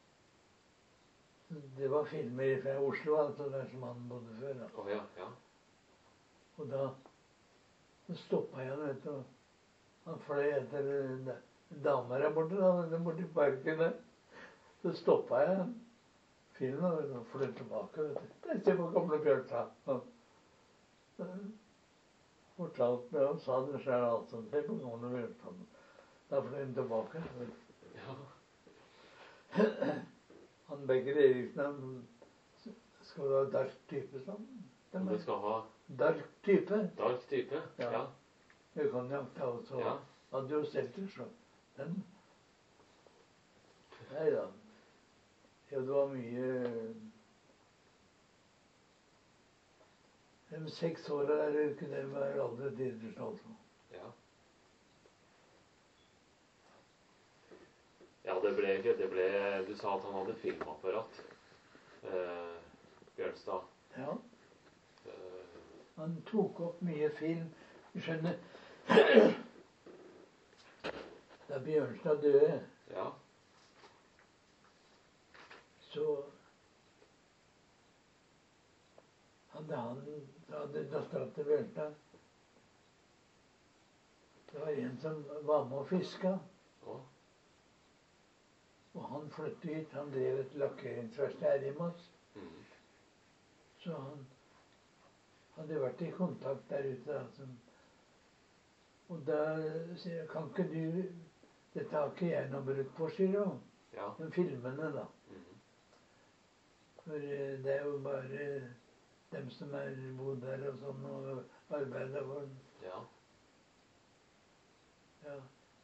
det var filmer fra Oslo, altså der som han bodde før. Da. Å ja. Ja. Og Og da så stoppa jeg, vet du. og Han fløy etter eh, damer der borte, da, vet du, borte i parken der. Så stoppa jeg filmen vet du, og fløy tilbake. vet du. Der, se på gamle Bjørnstad. Og, eh, Fortalte meg og sa det sjøl, altså. Se på gamle Bjørnstad. Da fløy han tilbake. vet du. Ja. Han Bekker Eriksen, han skal ha dark type sammen. Om du skal ha Dark type. dark type? Ja. Ja. Det kan jeg ta også. Ja. Hadde jo selv det, så. Den. Nei da. Ja, det var mye De seks åra der kunne det være aldri tiders, altså. Ja. Ja, det ble ikke det ble, Du sa at han hadde filmapparat. Eh, Bjørnstad. Ja. Eh, Han tok opp mye film. Du skjønner Da Bjørnstad døde, ja. så hadde han hadde dattera til Bjørnstad. Det var en som var med og fiska. Å. Og han flyttet hit. Han drev et lakkeringsverksted her i Moss. Mm. Så han hadde vært i kontakt der ute. Altså. Og da sier jeg, kan ikke du Dette har ikke jeg noe brukt på, sier hun. Ja. De filmene, da. Mm. For eh, det er jo bare dem som er bodd der og sånn, og arbeider for den. Ja. Ja.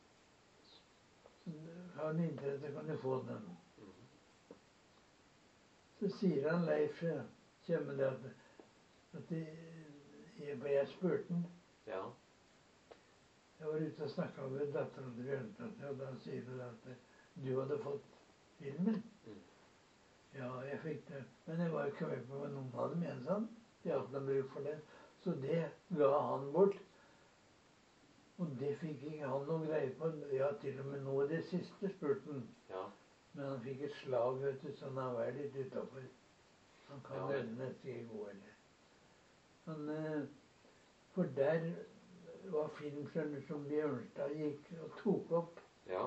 Så har han interesse, kan du få den. Mm. Så sier han Leif ja, kommer det at, at de, jeg, for jeg spurte han. Ja. Jeg var ute og snakka med dattera til Bjørnstad, og da sier hun at du hadde fått filmen. Mm. Ja, jeg fikk det. Men jeg var ikke med på hva noen hadde ment sånn. De hadde noe bruk for det. Så det ga han bort. Og det fikk ikke han noe greie på. Ja, til og med nå det siste spurte han. Ja. Men han fikk et slag, vet du, så han har vært litt utafor. Han kan Ja, ja, vel. nesten ikke gå heller. Men eh, For der var filmskjønner som Bjørnstad gikk og tok opp Ja.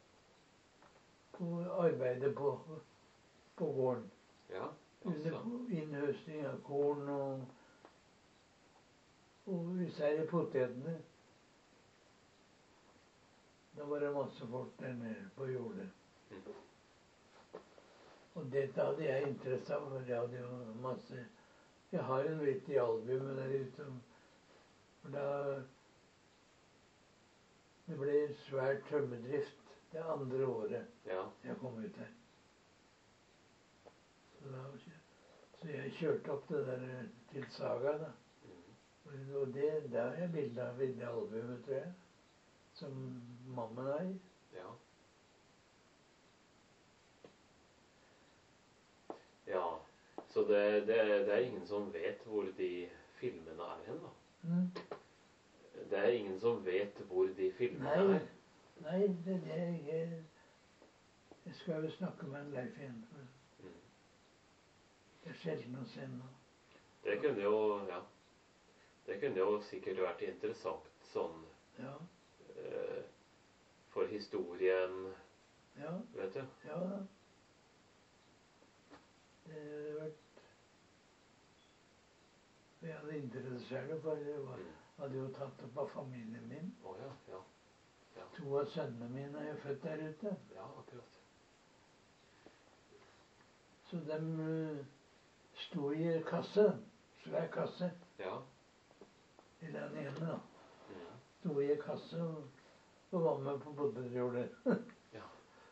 og arbeidet på, på gården. Ja. Under Altså. innhøsting av korn og, og især i potetene. Da var det masse folk der nede på jordet. Mm. Og dette hadde jeg interesse av, for jeg hadde jo masse Jeg har en litt i albumet der ute. For da Det ble svær tømmerdrift det andre året Ja. jeg kom ut her. Så, da, så jeg kjørte opp det der til Saga, da. Mm. Og det, der har jeg bilde av i det albumet, tror jeg. Som mammaen har i. Ja. Ja. Så det, det, det er ingen som vet hvor de filmene er hen, da. Mm. Det er ingen som vet hvor de filmene Nei, er. nei, det er det jeg Jeg skal jo snakke med en Leif igjen. for Mm. Det er sjelden å se noe. Det kunne jo, ja. Det kunne jo sikkert vært interessant sånn Ja, eh, for historien, ja, vet du. ja da. Det hadde vært Jeg hadde interessert meg for det. var- Mm. hadde jo tatt opp av familien min. Å ja, ja. To av sønnene mine er jo født der ute. Ja, akkurat. Så de eh, sto i kasse. Svær kasse. Ja. I den ene, da. Mm. Sto i kasse og, og var med på potetjordet. Ja.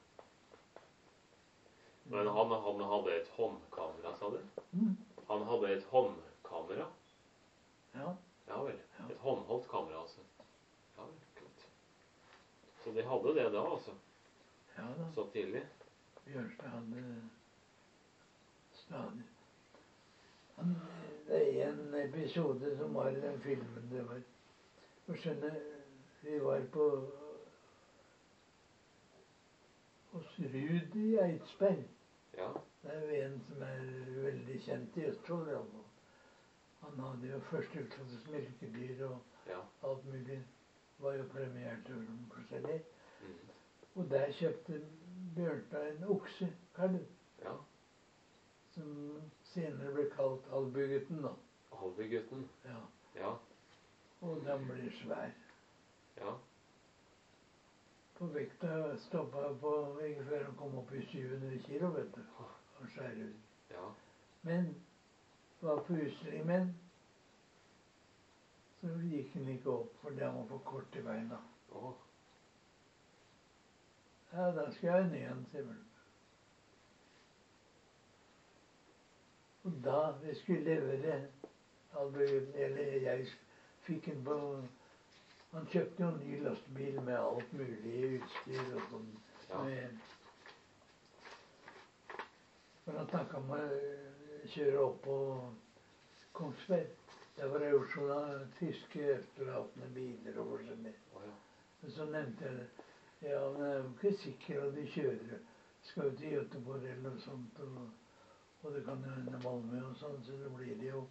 Men han, han hadde et håndkamera, sa du? Mm. Han hadde et håndkamera? Ja. Ja vel. Ja. Et håndholdt kamera, altså. Ja vel, klart. Så de hadde det da, altså? Ja da. Så tidlig? Bjørnstad hadde stadig han, Det er en episode som var i den filmen. Det var å skjønne Vi var på hos Rud i Eidsberg. Ja. Det er jo en som er veldig kjent i Østfold. Ja. Han hadde jo førsteklasses melkedyr og Ja. alt mulig. Var jo premiert over dem forskjellig. Mm. Og der kjøpte Bjørnstad en oksekalv. Ja. Som senere ble kalt Albugutten, da. Alvegutten. Ja. Ja. Og den ble svær. Ja. På vekta stoppa på ikke før han kom opp i sju hundre kilo, vet du. Og skjære ut. Ja. Men var puselig, men så gikk den ikke opp fordi han var for kort i beina. Å. Ja, da skal jeg ha en ny en, sier han. Og da vi skulle levere Albugutten, eller jeg fikk den på Han kjøpte jo en ny lastebil med alt mulig utstyr og sånn. Ja. Med- For han snakka om å kjøre opp på Kongsberg. Der var det auksjon av tyske efterlatne biler og forskjellig. Å ja. Men så nevnte jeg det. Ja, men jeg er jo ikke sikker at de kjører. Skal jo til Göteborg eller noe sånt. Og, og det kan jo hende Malmö og sånn, så det blir det jo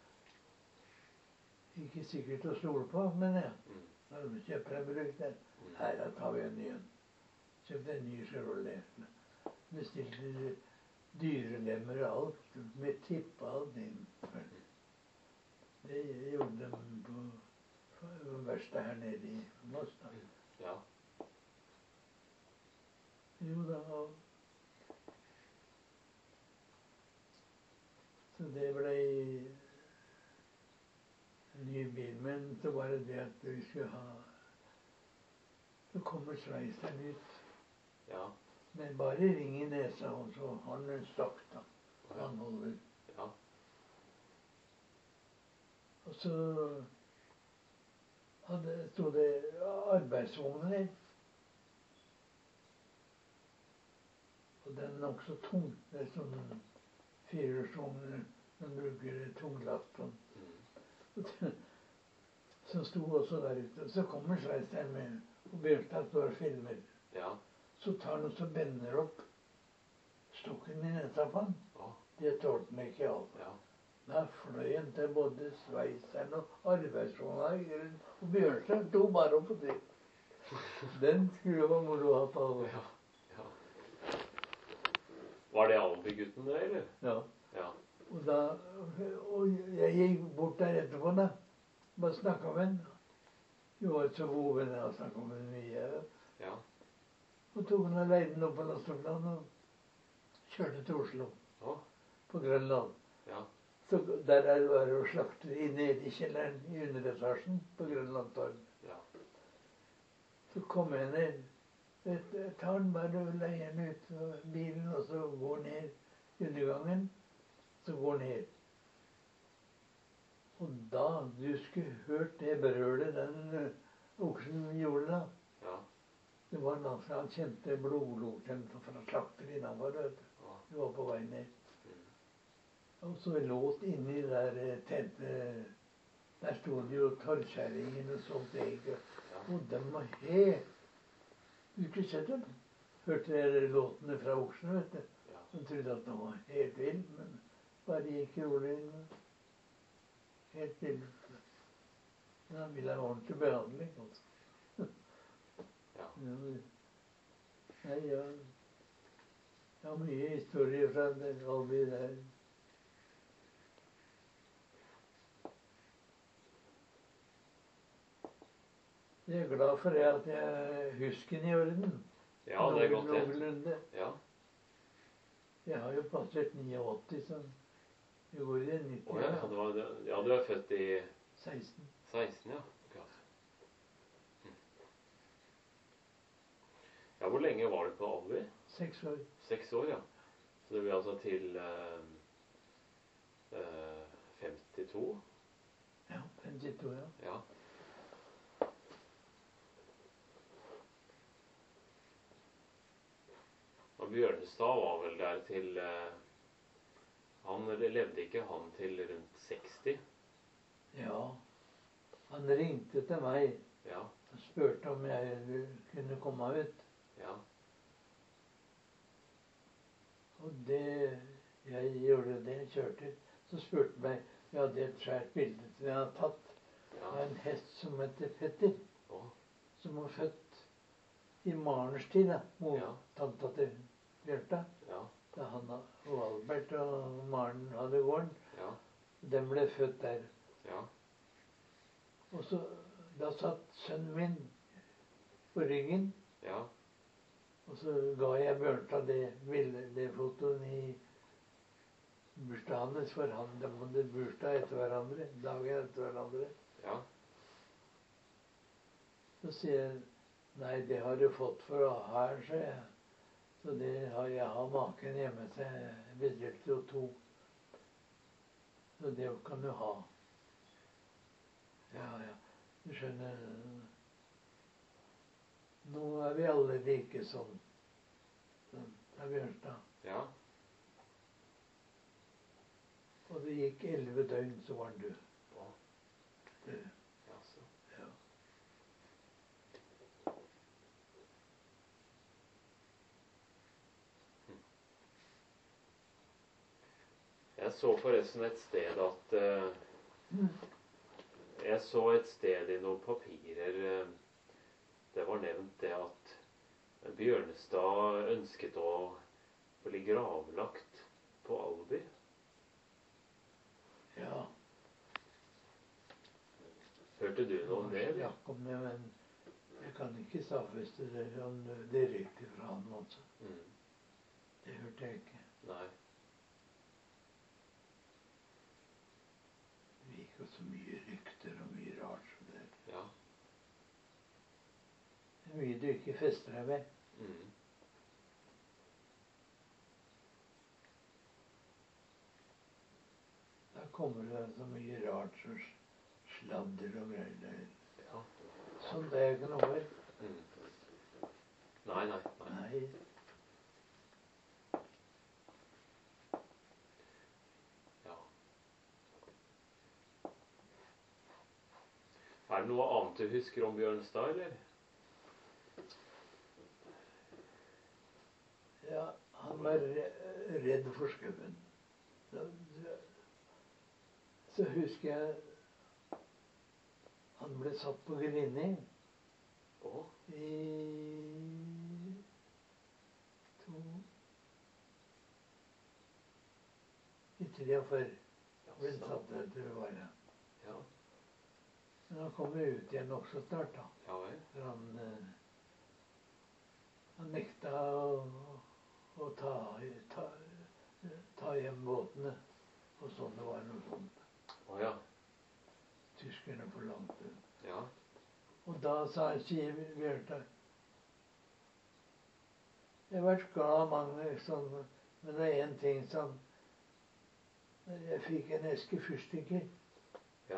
ikke sikkert å stole på, men ja. Mm. Da kjøper jeg brukt den. Mm. Nei, da tar vi en ny en. Kjøpte en ny Chevrolet. Bestilte dyrelemmer og alt. Med tipp og alt inn. Det gjorde de på på verkstedet her nede i Moss. da. Ja. Jo da. og- Så det ble en ny bil. Men så var det det at vi skulle ha Så kommer sveiseren ut. Ja. Men bare ring i nesa, og så har han en stokk, da. Å ja. Han holder. Ja. Og så hadde, sto det arbeidsvogner der. Og den er nokså tung. Det er sånn firehjulsvogner som bruker tunglast. Sånn. Mm. Som sto også der ute. Så kommer sveiseren med, og Bjørnstad står og filmer. Ja. Så tar han og så bender opp stokken i nesa på han. Å. Det tålte han ikke, altså. Ja. Da fløy han til både sveiseren og arbeidsvogna i grunnen. Og Bjørnstad sto bare oppå det. Den skulle være moro å ha på. Ja. Ja. Var det Alvegutten det, eller? Ja. Ja. Og, da, og jeg gikk bort der etterpå, da. Bare snakka med ham. Vi var så gode venner og snakka med ham mye. Ja. Og tok han og leide den opp på lastebilen og kjørte til Oslo. Å. På Grønland. Ja. Så der er det bare å slakte i nede i kjelleren i underetasjen på Grønland torg. Ja. Så kom jeg ned. Jeg tar den bare og leier den ut av bilen, og så går ned i undergangen. Så går ned. Og da du skulle hørt det brølet den uh, oksen gjorde da. Ja. Det var da han kjente blodlukten fra slakteren innafor. vet du. Å. Vi var på vei ned. Mm. Og så låt inni der eh, tente Der sto det jo torvkjerringen og solgte egg. Ja. Og de var helt Du har ikke sett dem? Hørte dere låtene fra Oksen, vet du? Ja. De trodde at de var helt vill, men bare gikk rolig inn. Helt vill. Men han ville ha ordentlig behandling, altså. Ja. Ja, nei, ja. Jeg har mye historie fra den Alby der. Jeg er glad for det at jeg husker den i orden. Ja, det er godt det. Noenlunde. Ja. Jeg har jo passert niogåtti, så vi går i nitti. Å ja, det var det. Ja, du er født i seksten. seksten, ja. Akkurat. Hm. Ja, hvor lenge var du på Alby? Seks år. Seks år, ja. Så det blir altså til eh, eh, femtito? Ja, femtito, ja. Ja. Og Bjørnestad var vel der til eh, Han levde ikke han til rundt seksti? Ja. Han ringte til meg Ja. og spurte om jeg kunne komme ut. Ja. Og det jeg gjorde det, jeg kjørte. Så spurte han meg Vi hadde et svært bilde som jeg hadde tatt Ja. av en hest som heter Petter. Å. Som var født i Marens tid, da. Mor, Ja. tanta til Bjørta. Ja. Da han og Albert og Maren hadde gården. Ja. Den ble født der. Ja. Og så Da satt sønnen min på ryggen. Ja. Og så ga jeg Bjørnstad det bildefotoen i bursdagen hans, for han de hadde bursdag etter hverandre. Dagen etter hverandre. Ja. Så sier jeg nei, det har du fått for å ha her, sier jeg. Så det har jeg har maken hjemme, så jeg bestilte jo to. Så det kan du ha. Ja, ja. Du skjønner. Nå er vi alle like sånn. Sånn, det er Bjørnstad. Ja. Og det gikk elleve døgn, så var han død. Å. Død. Jaså. Ja. Jeg så forresten et sted at eh, Jeg så et sted i noen papirer eh, det var nevnt det at Bjørnestad ønsket å bli gravlagt på Alby. Ja. Hørte du noe om det? eller? Snakk om det, men jeg kan ikke stadfeste det om det rykte fra han, altså. Mm. Det hørte jeg ikke. Nei. Det gikk jo så mye rykter og mye rart som det. Ja. Det er mye du ikke fester deg ved. Mm. Da kommer det så mye rart som sladder og greier. Ja. Sånn det er ikke noe for. Mm. Nei, nei, nei. Nei. Ja. Er det noe annet du husker om Bjørnstad, eller? Ja, han var re- redd for skauen. Så, så husker jeg han ble satt på Grini Å. i to I tida før ble han Jaså. satt der til å være. Ja. Men han kom jo ut igjen også snart, da. Ja vel. For han, eh, han nekta å, å ta, ta, ta hjem båtene. Og sånn det var noe sånt. Å ja. Tyskerne forlangte. Ja. Og da sa sier Bjørnstad Jeg har vært glad mange sånne, men det er én ting som Jeg fikk en eske fyrstikker Ja.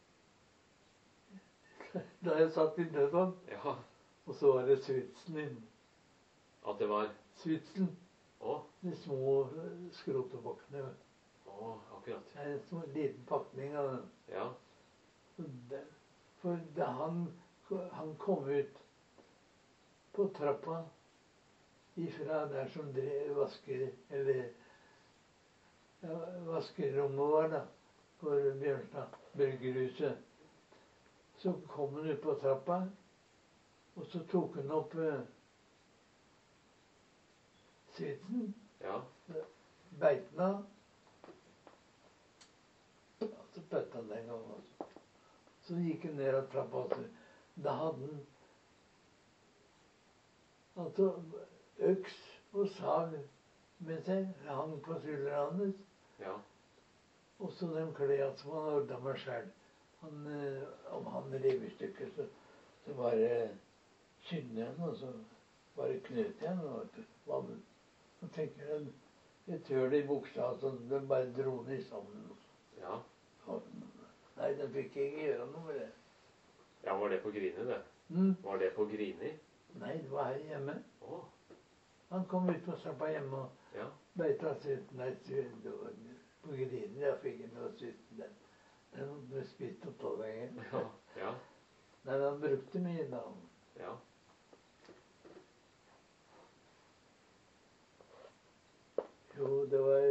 da jeg satt inne sånn. Ja. Og så var det svitsen din. At det var Svitsen. Å. De små skrotobokkene. Å, akkurat. Det er en sånn liten pakning av den. Ja. Og det, for da han, han kom ut på trappa ifra der som drev vasker, eller ja, vaskerommet var, da, for Bjørnstad burgerhuset. Så kom han ut på trappa, og så tok han opp uh, svitsen. Ja. Beit den av. Og så pøtte han den gangen også. Så gikk han ned av trappa. Også. Da hadde han altså øks og sag med seg. Det hang på skulderen hans. Ja. Og så de klærne som han ordna meg sjøl. Om han rev i stykker, så, så bare skynde igjen, og så bare knøt igjen. Og så tenker jeg et høl i buksa, så de bare dro den i sammen. Ja. Nei, den fikk ikke gjøre noe med det. Ja, var det på Grini, det? Mm. Var det på Grini? Nei, det var her hjemme. Oh. Han kom ut på strappa hjemme og ja. beita sytten. Nei, på Grini, jeg fikk ikke noe sytten den. Den ble spist opp to ganger. Ja, ja. Nei, han brukte mye da. Ja. Jo, det var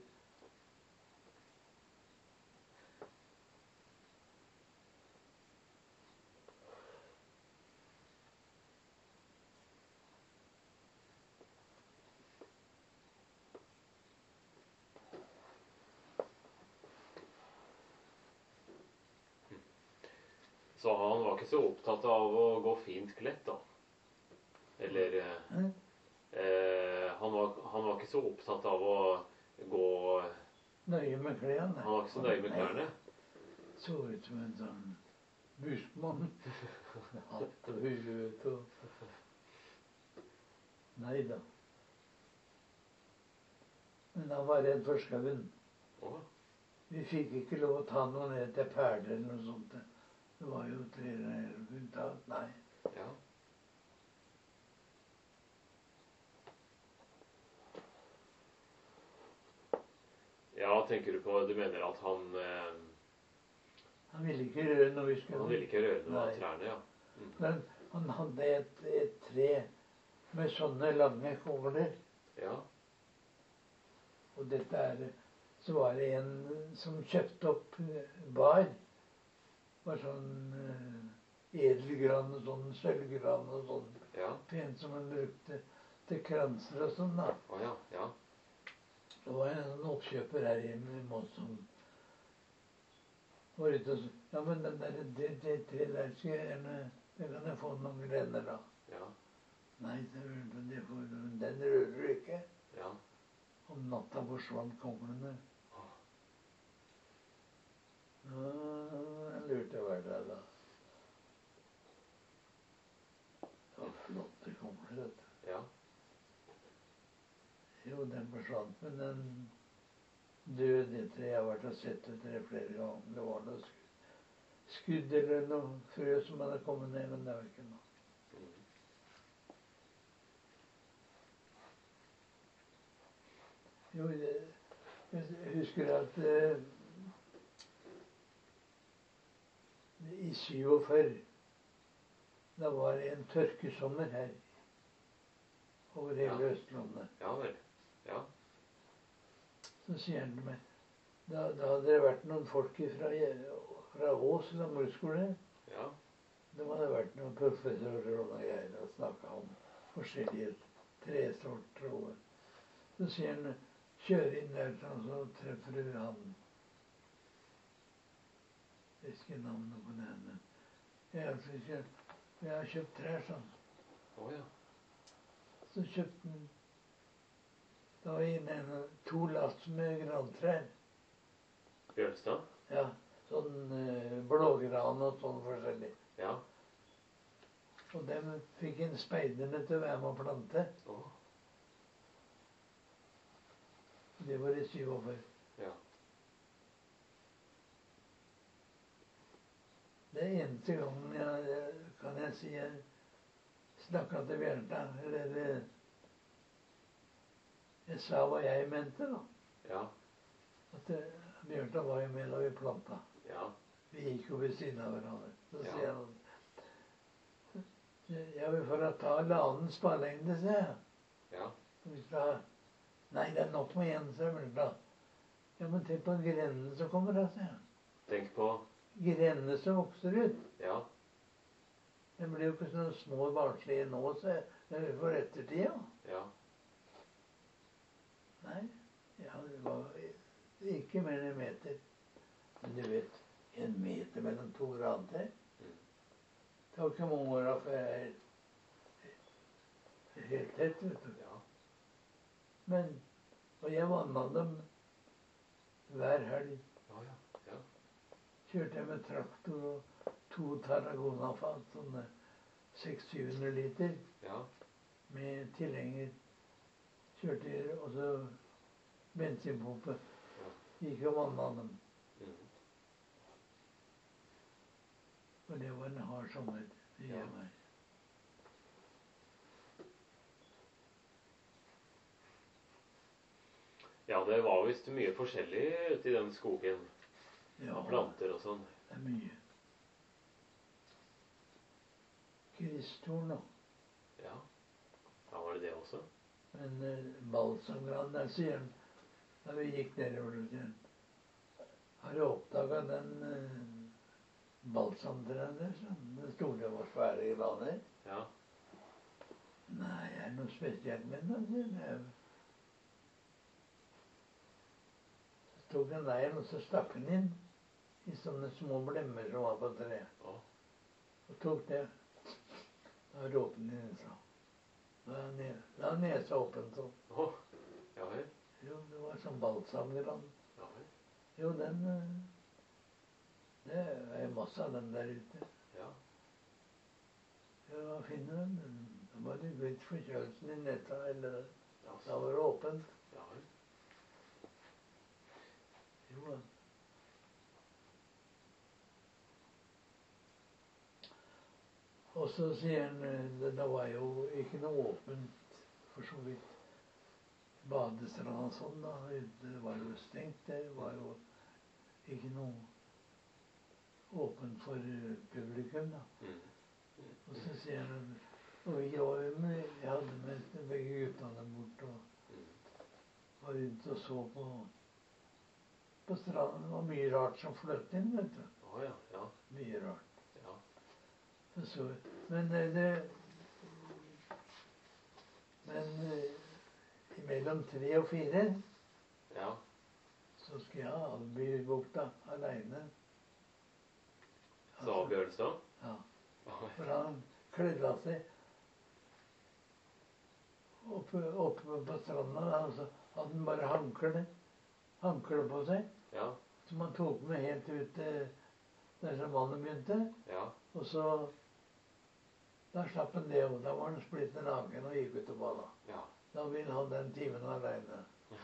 Så han var ikke så opptatt av å gå fint kledt, da? Eller eh, eh, han, var, han var ikke så opptatt av å gå nøye med klærne. Han var ikke så nøye med klærne? Så ut som en sånn buskmann. Hatt og huet og Nei da. Men han var redd for skauen. Oh. Vi fikk ikke lov å ta noe ned til perler eller noe sånt. Det var jo tre unntak. Nei. Ja. Ja, tenker du på Du mener at han eh, Han ville ikke røre noe i skauen. Han ville ikke røre noe av trærne, ja. Mm. Men han hadde et, et tre med sånne lange kogler. Ja. Og dette er Så var det en som kjøpte opp bar. Var sånn uh, edelgran og sånn sølvgran og sånn. Ja. Pent som man brukte til kranser og sånn, da. Å ja, ja. Det var en sånn oppkjøper her hjemme i Moss som var ute og sa ja, men den der, det, det tre der skal jeg gjerne Det kan jeg få noen grener av. Ja. Nei, det, det får, den rører du ikke. Ja. Om natta forsvant konglene. Ja, jeg lurte hver dag da. Det var flotte kongler, vet du. Ja. Jo, den forsvant, men den døde, det treet jeg har vært og sett etter flere ganger. Det var noe skudd eller noe frø som hadde kommet ned, men det var ikke noe. Jo, jeg husker at uh, i syttifire, da var det en tørkesommer her over hele ja. Østlandet. Ja vel. Ja. Så sier han til meg, da, da hadde det vært noen folk fra, fra Ås landbruksskole. Ja. De hadde vært noen professorer og noe greier og snakket om forskjellige tresorter. Så sier han, kjør inn der, så treffer du han. Jeg husker ikke navnet på den. Men jeg, altså, kjøpt, jeg har kjøpt trær sånn. Oh, ja. Så kjøpte han Da var inne en, to lass med grantrær. Bjørnstad? Ja. Sånn uh, blågran og sånn forskjellig. Ja. Og dem fikk en speiderne til å være med å plante. Oh. Det var i syttifire. Ja. Det er eneste gangen jeg, kan jeg si, jeg snakket til Bjørnstad, eller jeg sa hva jeg mente, da. Ja. At Bjørnstad var jo med da vi planta. Ja. Vi gikk jo ved siden av hverandre. Så Ja. sier han ja, vi får ta halvannen sparlengde, sier jeg. Ja. Vi skal, nei, det er nok med én, sier Bjørnstad. Ja, men tenk på grenene som kommer da, sier jeg. Tenk på Grenene som vokser ut. Ja. Det blir jo ikke sånne små barnslige nå, sier jeg. Det er for ettertida. Ja. Nei, ja, det var ikke mer enn en meter. Men du vet, en meter mellom to grader. Mm. Det var ikke mange åra før jeg er helt tett, vet du. Ja. Men, og jeg vanna dem hver helg. Ja, ja. Ja. Kjørte jeg med traktor og to Tarragona-fat, sånne seks til syv hundre liter, Ja. med tilhenger. Kjørte også bensinpumpe. Ja. Gikk og vanna dem. Mm. For det var en hard sommer. Det Ja. gjør meg. Ja, det var visst mye forskjellig ute i den skogen. Ja, Av planter og sånn. det er mye. Kristtorn òg. Ja. Ja, var det det også? Men eh, balsamgran, der sier han, da vi gikk nedover, så sier han, har du oppdaga den eh, balsamtreen der? Sånn? Den store og svære graner? Ja. Nei, er det noe spesielt med den? sier han. Det er jo- Så tok han leiren, og så stakk han inn i sånne små blemmer som var på treet. Ja. Og tok det. Da råpte han i nesa. Da er ne- da er nesa åpen sånn. Å. Ja vel. Jo, det var sånn balsamgran. Ja vel. Jo, den eh, det er masse av den der ute. Ja. Ja, hva finner den? Da var det blitt forkjølelsen i nesa, eller Ja. da var det åpent. Ja vel. Jo da. Og så sier han eh, det, det var jo ikke noe åpent, for så vidt. Badestrand og sånn, da. Det var jo stengt. Det var jo ikke noe åpent for eh, publikum, da. Mm. Og så sier han Og vi var jo med, jeg hadde med begge guttene bort og Mm. var ute og så på på stranden. Det var mye rart som fløt inn, vet du. Å ja. Ja. Mye rart. Ja. Så, så, men eh, det Men eh, mellom tre og fire Ja. så skal jeg ha Albybukta aleine. Sa Bjørnstad? Ja. Ja vel. For han kledde av seg oppe, oppe på stranda. Altså, hadde han bare håndkle håndkle på seg, Ja. som han tok med helt ut til der som vannet begynte. Ja. Og så Da slapp han det, og da var han splitter naken og gikk ut og bada. Ja. Da ville han den timen aleine.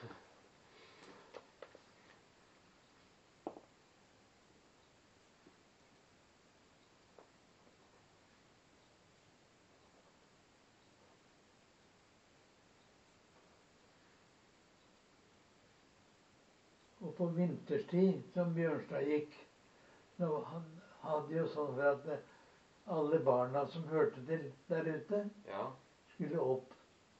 Og på vinterstid, som Bjørnstad gikk, da han hadde jo sånn for at eh, alle barna som hørte til der ute, Ja. skulle opp.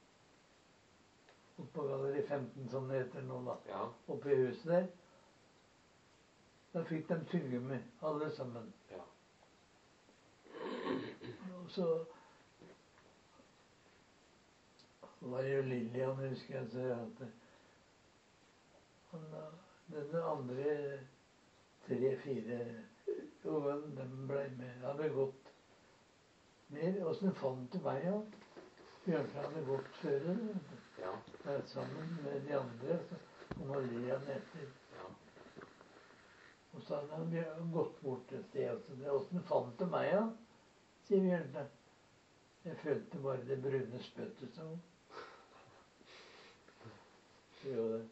Opp på Galleri femten, som det heter nå, da. Ja. Oppe i huset der. Da fikk de tyggegummi, alle sammen. Ja. Og så var det jo Lillian, husker jeg, så at han, den andre tre-fire ungene, de ble med. Hadde gått mer. Åssen fant du meg, ja? Bjørnstad hadde gått før det. vet du. Ja. Der sammen med de andre. Så kom Lillian etter. Ja. Og så hadde han bjør- gått bort et sted. Og så det, åssen fant du meg, ja? Sier Bjørnstad. Jeg følte bare det brune spyttet, sa hun. Jo, det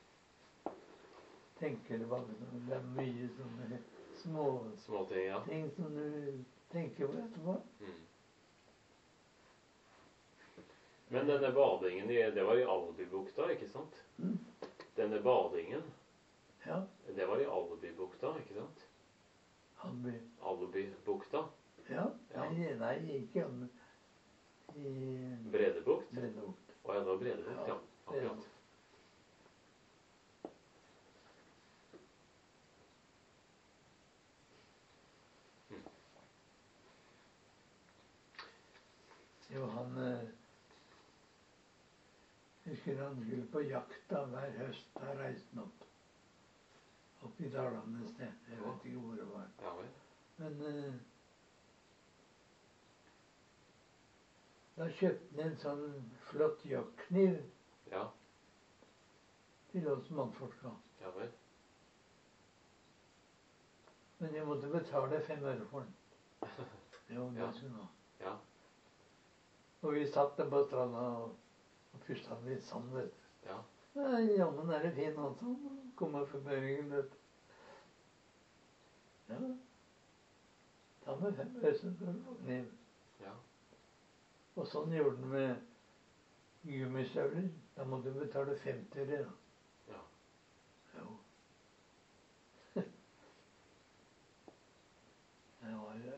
tenker tilbake på det. Det er mye sånne små Småting, ja. ting som du tenker på etterpå. Mm. Men denne badingen i, det var i Albybukta, ikke sant? Mm. Denne badingen, Ja. det var i Albybukta, ikke sant? Alby. Alvebybukta? Ja. Ja. Nei, nei, ikke Alby. I Bredebukt? Bredebukt. Å ja, det var Bredebukt, ja. Ja, Akkurat. Bredebukt. Jo, han eh, husker han skulle på jakta hver høst. Da reiste han opp. Opp i dalene et sted. Jeg vet ikke hvor det var. Ja vel. Men eh, da kjøpte han en sånn flott jaktkniv Ja. til oss mannfolka. Ja vel. Men jeg måtte betale fem øre for den. Jo, det Ja. skulle han ha. Ja. Og vi satt der på stranda og, og pusta litt sand, vet du. Ja. Nei, jammen er det fin også. Kommer for børingen, vet du. Ja. Ta med fem øre, så skal du få kniv. Ja. Og sånn gjorde den med gummistøvler. Da må du betale femti øre, da. Ja. Jo. Det var jo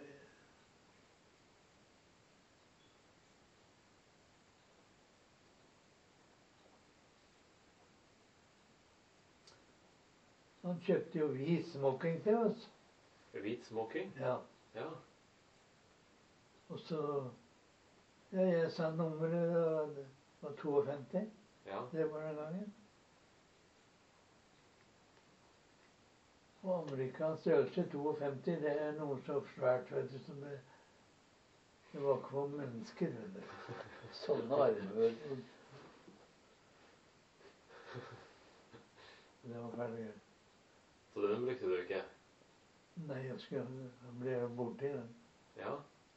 Han kjøpte jo hvit smoking til oss. Hvit smoking? Ja. Ja. Og så Ja, jeg sa nummeret og det var femtito. Ja. Det var den gangen. Og amerikansk størrelse femtito, det er noe så svært, vet du, som det Det var ikke for mennesker, vet du. Sånne armer. Det var ferdig. Så den brukte du ikke? Nei, jeg skulle jeg ble borti den. Ja.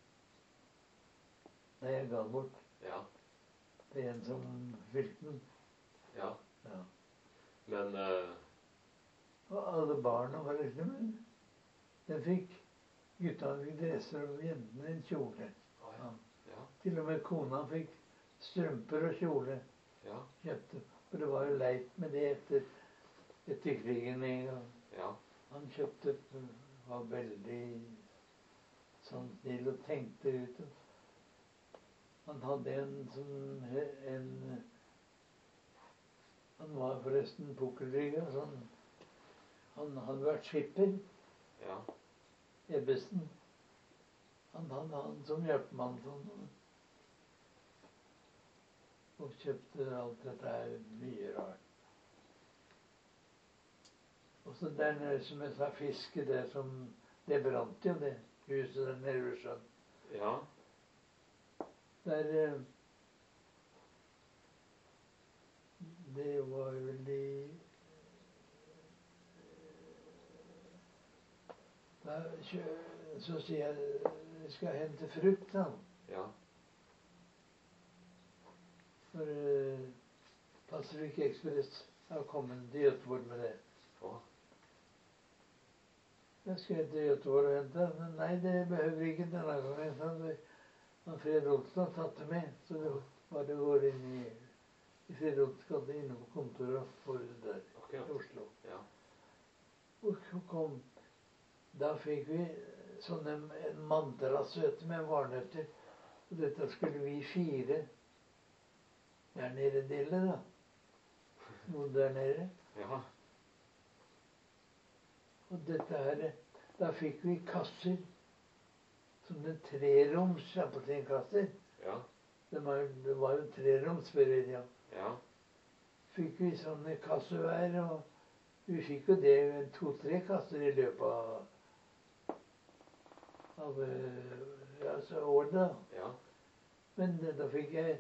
Nei, jeg ga bort. Ja. Det er en som fylte den. Ja. Ja. Men eh, Og alle barna var liksom Den fikk Guttene fikk dresser og jentene en kjole. Å Ja. ja. Ja. Til og med kona fikk strømper og kjole. Ja. Kjøpte. For det var jo leit med det etter, etter krigen en gang. Ja. Han kjøpte var veldig sånn snill og tenkte ut. Han hadde en som en Han var forresten pukkelrygga. Sånn. Han hadde vært skipper. Ja. Ebbesen. Han hadde han som hjelpemann sånn. Og kjøpte alt dette her mye rart. Og så der nede som jeg sa, fiske, det som Det brant jo, det huset der nede ved sjøen. Ja. Der eh, Det var vel i Da kjø- Så sier jeg jeg skal hente frukt, da. Ja. For eh, Pacific Express har kommet til Göteborg med det. Å. Jeg skal til Göteborg og hente, men nei, det behøver ikke denne gangen. Han, han Fred Olsen har tatt det med, så det var bare å gå inn i, i Fred Olsens gate inne på kontoret for der Akkurat. i Oslo. Ja. Og så kom Da fikk vi sånne en mandrasøte med valnøtter. Og dette skulle vi fire der nede dele, da. Noe der nede. Ja. Og dette her Da fikk vi kasser. Sånne treroms apotekkasser. Ja. Det var, det var jo treroms før i tida. Ja. Fikk vi sånne kasser hver, og vi fikk jo det to-tre kasser i løpet av av ja, så året, da. Ja. Men da fikk jeg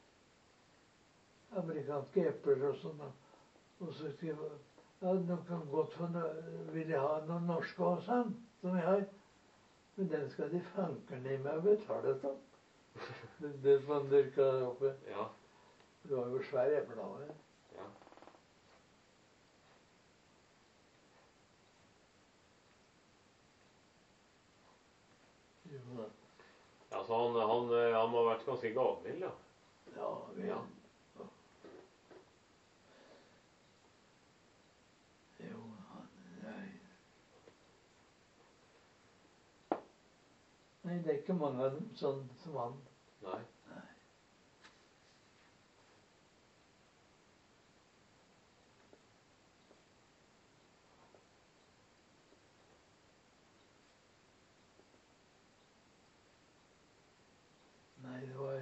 amerikanske epler og sånn, da. Og så skrev jeg ja, dere kan godt få noe, vil jeg ha noen norske også, sånn, som jeg har. Men den skal de fanker ned med å betale sånn. Det, det som man dyrka der oppe. Ja. Det var jo svær eple av det. Ja. Jo da. Ja, så han, han, han må ha vært ganske gavmild, ja. Ja, vi, Ja. Jo, han nei. det er ikke mange av dem sånn som han. Nei. Nei. Nei, det var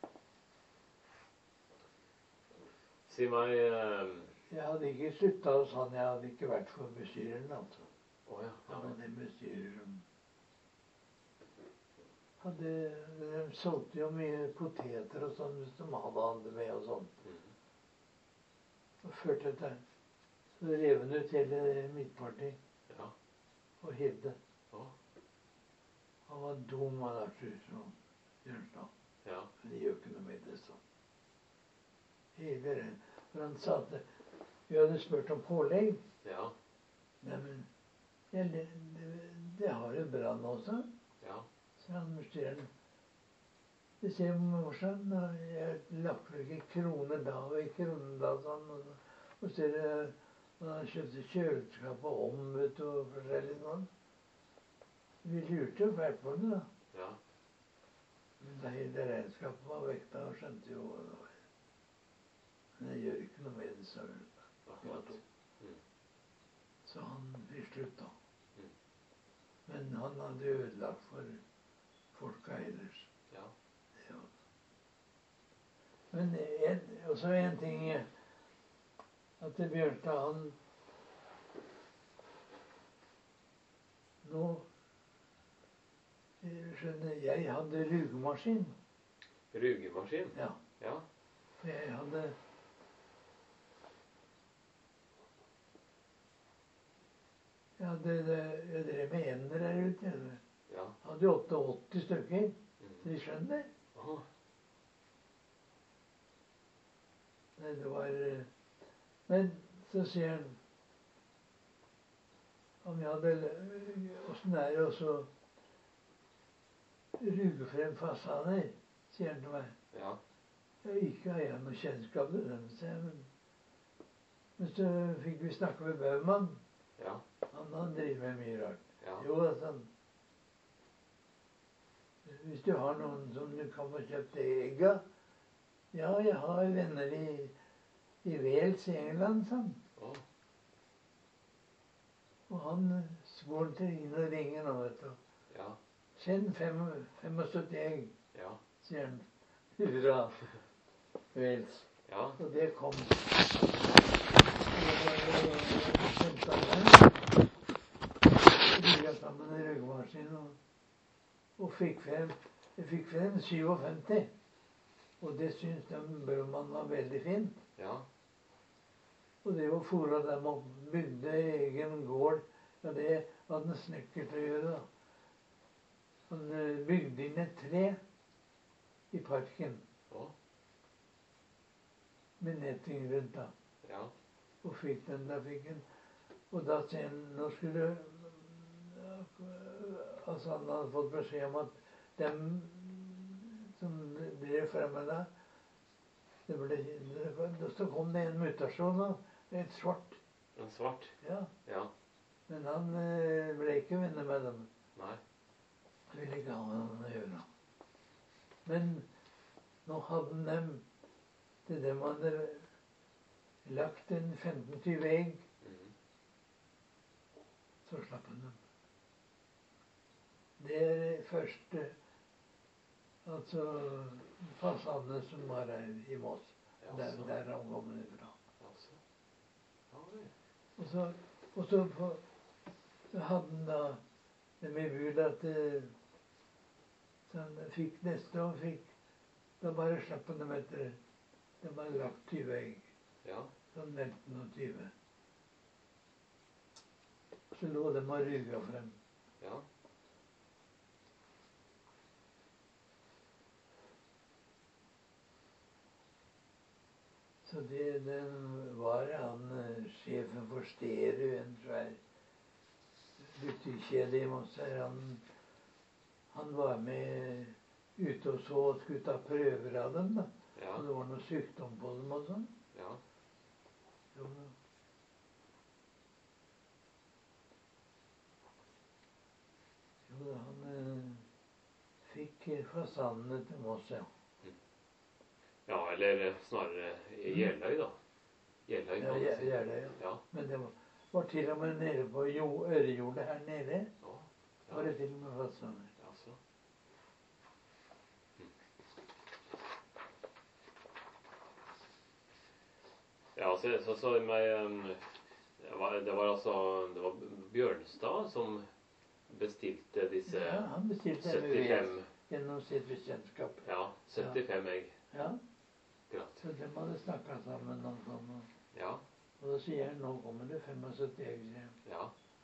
Si meg eh, Jeg hadde ikke slutta hos han. Jeg hadde ikke vært for bestyreren, altså. Å ja. Han var en bestyrer som hadde De solgte jo mye poteter og sånn som han hadde med og sånn. Mhm. Og førte til så rev han ut hele midtpartiet Ja. og hevde. Å. Han var dum, han Arthur sånn, Bjørnstad. Ja. Men det gjør ikke noe med det, sånn. Hele det. For han sa at vi hadde spurt om pålegg. Ja. Nei, men ja, det, det, det har jo brann også, Ja. sa han bestyreren. Det ser jo morsomt ut. Jeg lagt vel ikke kroner da og ikke kroner da, sånn. Og, så- og så er det han kjøpte kjøleskapet om, vet du, og forskjellig sånn. Vi lurte jo fælt på det, da. Ja. Men da hele regnskapet var vekk, da skjønte jo hva det var. Men jeg gjør ikke noe med det, sa hun. Det var Akkurat. dumt. Mm. Så han fikk slutt, da. Mm. Men han hadde ødelagt for folka ellers. Ja. Ja. Men en, også en ting at det Bjørnstad, han Nå skjønner jeg, jeg hadde rugemaskin. Rugemaskin? Ja. Ja. For jeg hadde Jeg hadde jeg drev med ender der ute. Jeg Ja. hadde åttiåtte stykker. Mhm. Så de skjønner. Å. Nei, det var eh, Men så sier han om jeg hadde Åssen er det også ruge frem fasaner, sier han til meg. Ja. Ja, ikke har jeg noe kjennskap til dem, sier jeg. Men, men så fikk vi snakke med Baumann. Ja. Han, han driver med mye rart. Ja. Jo, altså han, hvis du har noen som du kan få kjøpt egg av. Ja, jeg har venner i, i Wales i England, sa han. Å. Og han svoren til inn og ringer nå, vet du. Ja. Send fem, syttifem egg, Ja. sier han. Fra Wales. Ja. Og det kom. Sendte han den. Rygga sammen i rygemaskinen og, og fikk frem Jeg fikk frem syvogfemti. Og det syntes den Baumann var veldig fint. Ja. Og det å fôre dem og bygde egen gård, ja, det hadde en snekker til å gjøre, da. Han eh, bygde inn et tre i parken Å. med netting rundt, da. Ja. Og fikk den, da fikk han. Og da sier han nå skulle Altså, han hadde fått beskjed om at dem som drev fremme da det ble, Så kom det en mutasjon, da. Et svart. En svart? Ja. Ja. Men han eh, ble ikke venner med dem. Nei. Ville ikke ha med dem å gjøre. Men nå hadde han dem til dem hadde lagt en femten til tyve egg. Mhm. Så slapp han dem. Det er det første altså fasadene som var her i Moss. Der, Jaså. der han kom ifra. Jaså. Ja vel. Og så, og så, på, så hadde han da det med bud at eh, så han fikk neste år fikk Da bare slapp han dem etter De hadde lagt tyve egg. Ja. Sånn femten og tyve. Så lå de og rygga frem. Ja. Så det, den var han eh, sjefen for Stereo, en svær butikkjede i Moss her. Han, han var med ute og så og skulle ta prøver av dem, da. Ja. Og det var noe sykdom på dem og sånn. Ja. Jo, jo da, han eh, ikke fasanene til Moss, ja. Ja, eller snarere i Jeløy, da. Jeløy, Ja, kan man si. Jeløy, ja. Ja. Men det var, var til og med nede på jo, Ørjordet her nede. Ja. Var det til og med fasaner. Ja, så. Hm. Ja, så, så, så med, um, det, var, det var altså det var Bjørnstad som bestilte disse Ja, han bestilte M V syttifem. gjennom sitt bekjentskap. Ja, syttifem egg. Ja, Akkurat. så de hadde snakket sammen om sånn. Og, Ja, og da sier han, nå kommer det syttifem egg. sier han. ja,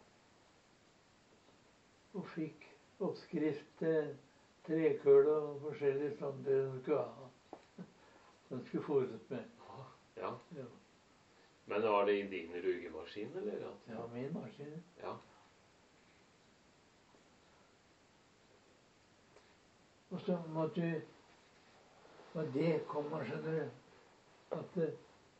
Og fikk oppskrift til trekøl og forskjellig sånn det de skulle ha. De skulle fôret med. ja. Ja, Men var det i din rugemaskin, eller? At, det var min maskin. ja. Og så måtte vi, og det kommer, skjønner du, at det,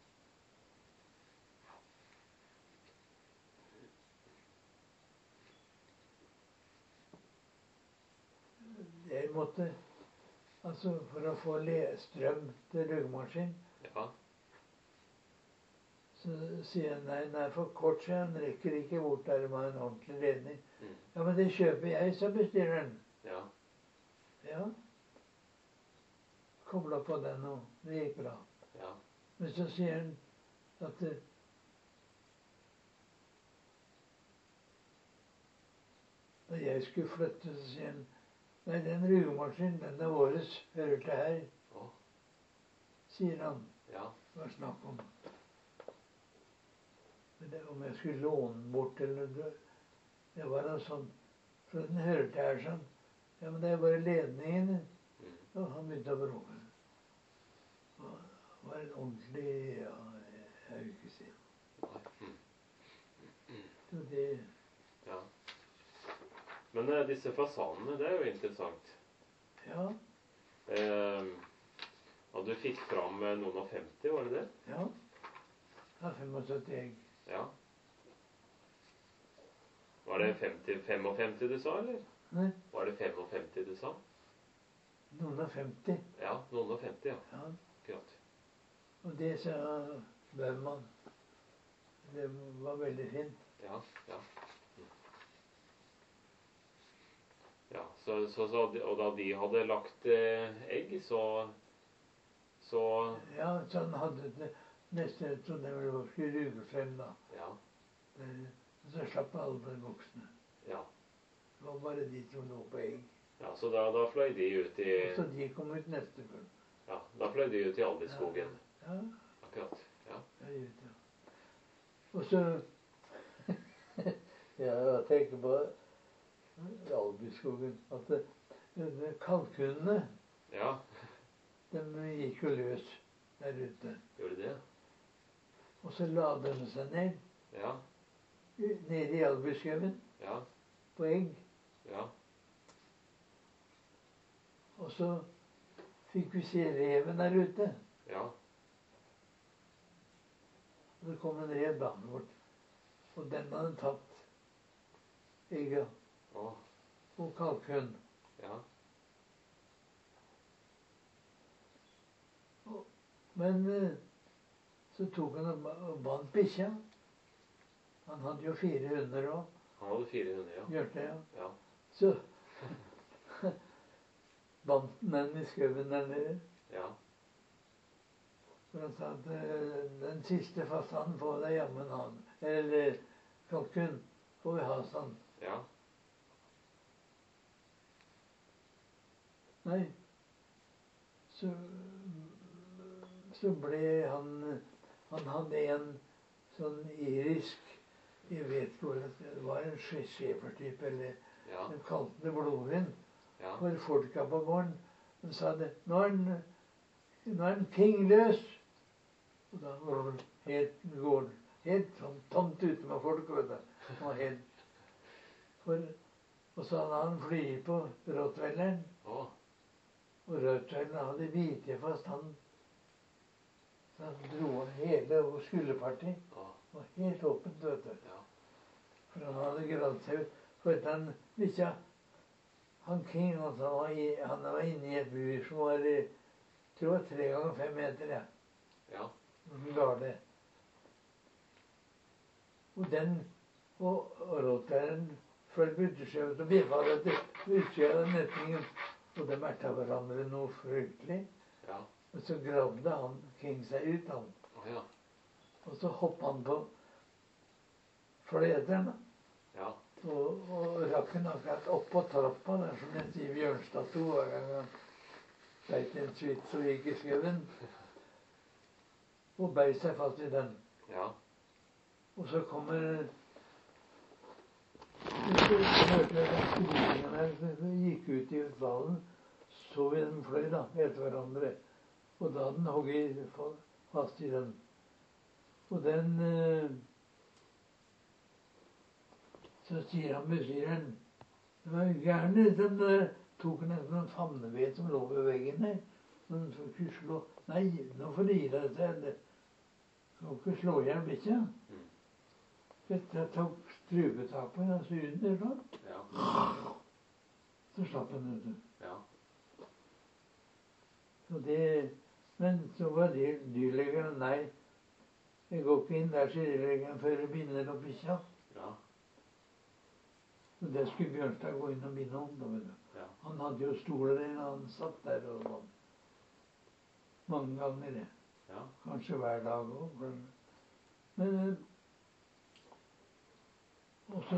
jeg måtte, altså for å få le strøm til rugemaskin, Ja, så sier han nei, nei, for kort siden han rekker ikke bort der med en ordentlig ledning. mm, Ja, men det kjøper jeg, så bestyrer han. ja, Ja. Kobla på den, og det gikk bra. ja, Men så sier han at det, da jeg skulle flytte, så sier han nei, den rugemaskinen, den er våres, hører til her, å, sier han. ja, Det var snakk om Men det, om jeg skulle låne den bort eller det, det var noe sånn. For den hører til her sånn. Ja, men det er bare ledningen. mm, Og han begynte å bråke. Det var en ordentlig Ja, jeg vil ikke si nei, mm, Så det ja. Men eh, disse fasanene, det er jo interessant. Ja, Eh, og du fikk fram eh, noen og femti, var det det? ja. Det er syttifem egg. Ja. Var det femti, femtifem du sa, eller? Nei, Var det femtifem du sa? noen og femti. Ja, noen og femti, ja. Ja. Akkurat. Og det sa Baumann. Det var veldig fint. Ja, ja. Mm. Ja, så, så, så, de- og da de hadde lagt eh, egg, så, så Ja, så han hadde det neste så det var skulle ruge frem, da. Ja, Det- Så slapp alle de voksne. ja. Det var bare de som lå på egg. Ja, så da, da fløy de ut i Og så de kom ut neste kveld. Ja, da fløy de ut i Alvidskogen. Ja, Akkurat. Ja. jeg vet det. Og så Ja, jeg tenker på Albyskogen at det, det, kalkunene, Ja, de gikk jo løs der ute. gjorde det? Og så la de seg ned, Ja, nede i Albyskauen, ja, på egg. ja. Og så fikk vi se reven der ute. Ja, Og det kom en rev blant vårt. Og den hadde tatt egget. å, Og kalkun. ja, Men eh, så tok han og ba- og bandt bikkja. Han hadde jo fire hunder òg. han hadde fire hunder, ja. Bjarte, ja. Ja, Så bandt han den i skauen der nede. ja, For han sa at eh, den siste fasanen får deg jammen han. Eller kalkun får vi ha sånn. ja, Nei. Så, så ble han Han hadde en sånn irisk Jeg vet ikke hvor det det var en schæfertype, eller ja, de kalte det blodhund. ja, For folka på gården. De sa det. Nå er den, nå er den pingløs. Og da var det helt gården. Helt sånn tomt ute med folk. Vet du. Han var helt for, Og så hadde han flyet på rottweileren. å, Og rottweileren hadde bitt fast han. Så han dro av hele skulderpartiet. å, Det var helt åpent, vet du. ja, For han hadde gravd seg ut. For den bikkja han King, altså, han var, i, han var inne i et bur som var, jeg tror det var tre ganger fem meter, ja. Ja. Den gale. Og den, og rådteren følte begynnte å bjeffa etter utsida av netningen, og de erta hverandre noe fryktelig. Ja. Og så gravde han King seg ut, han. Å ja. Og så hoppet han på fleteren, Ja. og, og rakk han akkurat opp på trappa, der som en sier Bjørnstad to hver gang han beit en svits og gikk i skauen. Og beit seg fast i den. Ja. Og så kommer så hørte jeg at stillingen her, så gikk ut i utvalen, så vi dem fløy da, etter hverandre. Og da hadde den hogget fast i den. Og den eh, så sier han besyreren, det var gærne, den der tok han en sånn famneved som lå ved veggen der. Men så kunne slå, nei, nå får det gi deg seg, det kan ikke slå ihjel bikkja. Jeg tok strupetak på den, altså under sånn. Ja. Så slapp han ut. Ja. Så det, men så var det dyrlegeren, nei, jeg går ikke inn der, sier dyrlegeren, før jeg binder opp bikkja. Ja. Og det skulle Bjørnstad gå inn og binde om, da, vet du. Ja. Han hadde jo stoler der, han satt der og sånn. Mange ganger, det. Ja. Kanskje hver dag også. Men, eh, og så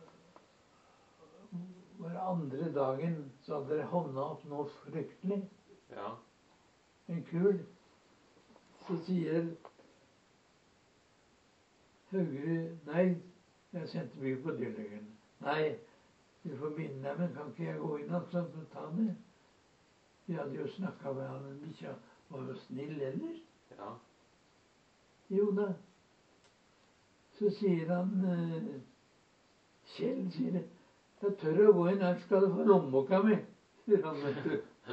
var det andre dagen, så hadde det hånda opp noe fryktelig. Ja. En kul. Så sier Haugerud, nei, jeg sendte mye på dyrlegen. Nei, du får binde deg, men kan ikke jeg gå inn og ta det? Vi hadde jo snakket med han, bikkja var jo snill ellers. Ja. Jo da. Så sier han, eh, Kjell, sier det, jeg tør å gå inn, her skal du få lommeboka mi, sier han, vet du.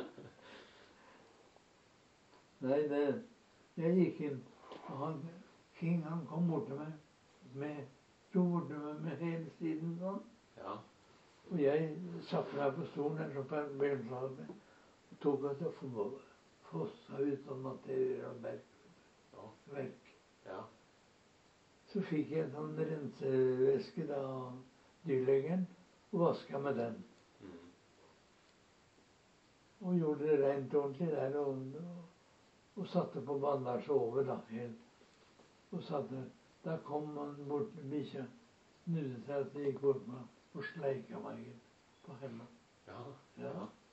Nei, det, jeg gikk inn, og han, King, han kom bort til meg, med, sto bort til meg med hele siden sånn. Ja. Og jeg satte meg på stolen her, så på Bjørnstad, og tok at jeg fossa ut sånn materier og verk. Ja. verk. Ja. Så fikk jeg en sånn rensevæske da, av dyrlegen, og vasket med den. Mm. Og gjorde det rent ordentlig der, og, og, og satte på bandasje over da, helt. Og satte, da kom han bort med bikkja, snudde seg at det gikk bort med han, og sleika meg på henne. Ja. Ja.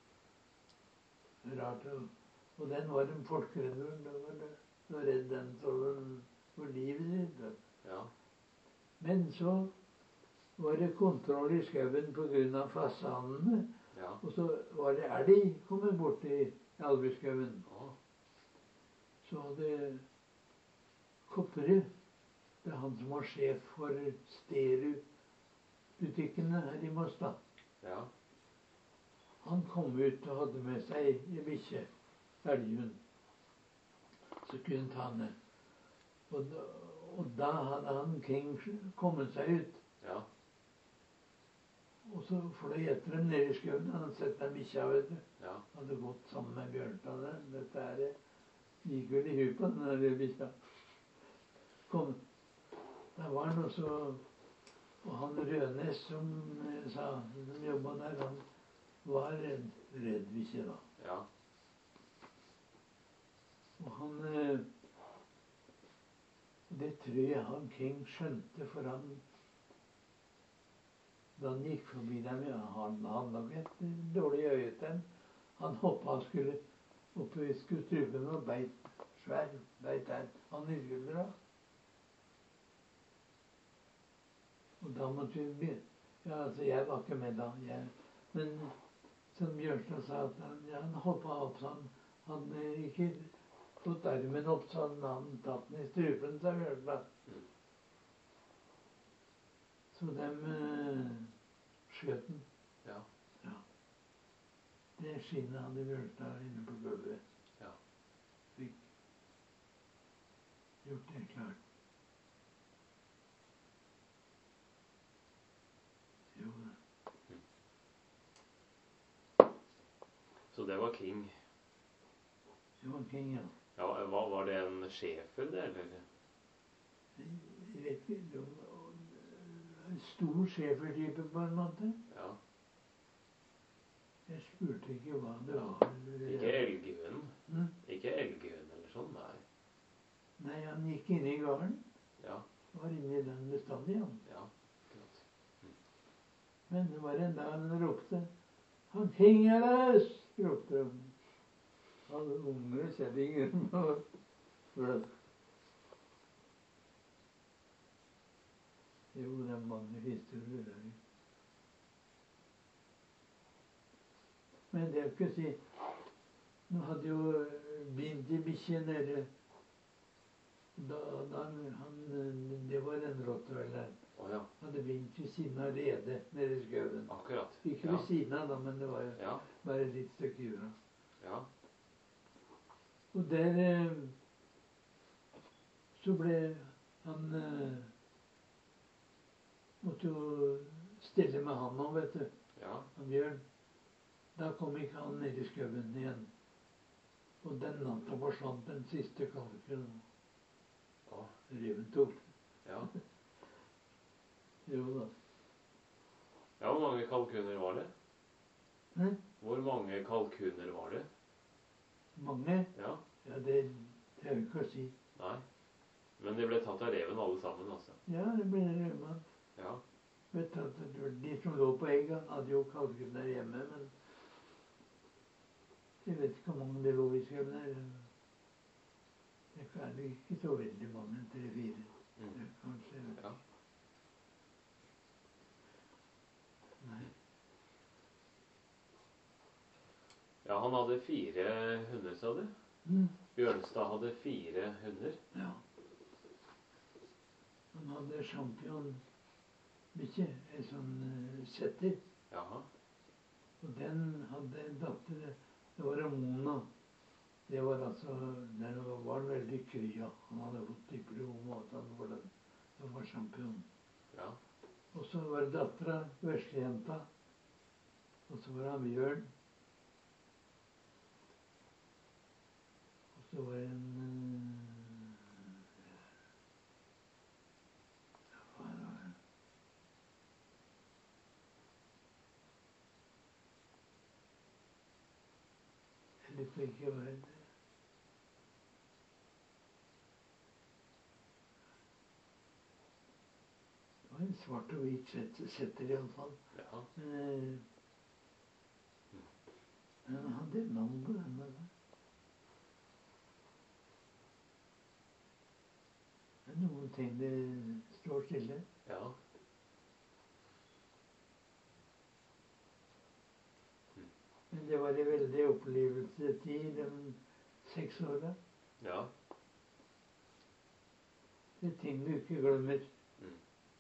Rart. Og, og den var en folkeredder, da var det, det var redd den så den for livet sitt. Ja. Men så var det kontroll i skauen på grunn av fasanene, Ja. og så var det elg kommet bort i Albuskauen. Ja. Så hadde Kopperud, det er han som var sjef for Sterud-butikkene her i Moss, da. Ja. Han kom ut og hadde med seg en bikkje, elghund. Så kunne han ta henne. Og da, og da hadde han King kommet seg ut. Ja. Og så fløy etter dem ned i skauen. Han hadde sett den bikkja, vet du. Ja. Hadde gått sammen med Bjørnstad der. Dette er det. Gikk vel i huet på den der bikkja. Kom. Der var han også. Og han Rødnes som eh, sa, som jobbet der, han var redd, redd bikkje da. Ja. Og han eh, det tror jeg han King skjønte, for han da han gikk forbi dem, ja, han hadde nok et dårlig øye til dem. Han hoppet og skulle opp i strupen og beit svær, beit der. Han i skuldra. Og da måtte vi begynne. Ja, altså, jeg var ikke med da. Jeg, men som Bjørnstad sa, at han, ja, han hoppet opp sånn. Han eh, ikke fått armen opp sånn, han tatt den i strupen, sa Bjørnstad. Så dem eh, skjøt den. Ja. Ja. Det skinnet hadde Bjørnstad inne på gulvet. Ja. Fikk gjort det klart. Jo da. Så det var King. Det var King, ja. Ja, hva, var det en schæfer det, eller? Jeg vet ikke, det var en stor schæfertype på en måte. Ja. Jeg spurte ikke hva det var. Ikke elghund? Hm? Ikke elghund eller sånn, nei. Nei, han gikk inn i gården. Ja. Var inne i den bestandig, han. Ja, klart. Mm. Men det var en dag han ropte, «Han henger løs!» ropte han. Alle unge kjellinger på. Jo, det er mange historier der. Men det er ikke å si, nå hadde jo begynt i bikkje nede. Da, da han, det var en rottweiler. Å ja, Hadde begynt ved siden av redet nede i skauen. akkurat. Ikke Ja. ved siden av da, men det var jo Ja, bare litt stykke ifra. ja, Og der eh, så ble han eh, måtte jo stille med han nå, vet du. ja. Han Bjørn. Da kom ikke han ned i skauen igjen. Og den natta forsvant den siste kalken. Å, Reven tok den. ja. Jo da. Ja, hvor mange kalkuner var det? Hæ? Hvor mange kalkuner var det? Mange? Ja, Ja, det, det er jo ikke å si. nei. Men de ble tatt av reven alle sammen, altså. Ja, det ble rødmann. Ja, Vet du at det var de som lå på egga, hadde jo kalken der hjemme, men jeg vet ikke hvor mange det lå i skauen der. Det er ikke så veldig mange, tre-fire. mm. Kanskje. Jeg vet Ja. ikke. Nei. Ja, han hadde fire hunder, sa du? Mm. Bjørnstad hadde fire hunder. Ja. Han hadde championbikkje, en sånn uh, setter. Jaha, Og den hadde en datter, det var Ramona. Det var altså, den var veldig krya. Han hadde fått diplom og at han var den. Den var champion. ja. Og så var det dattera, veslejenta. Og så var han Bjørn. Og så var det en uh, hva var det? Jeg lurer på ikke hva det er. Det var en svart og hvit setter, setter i alle fall. Ja. Men han hadde et navn på den. Altså. Det er noen ting det står stille. Ja. Men det var en veldig opplevelsestid, de seks åra. Ja. Det er ting du ikke glemmer. Mm.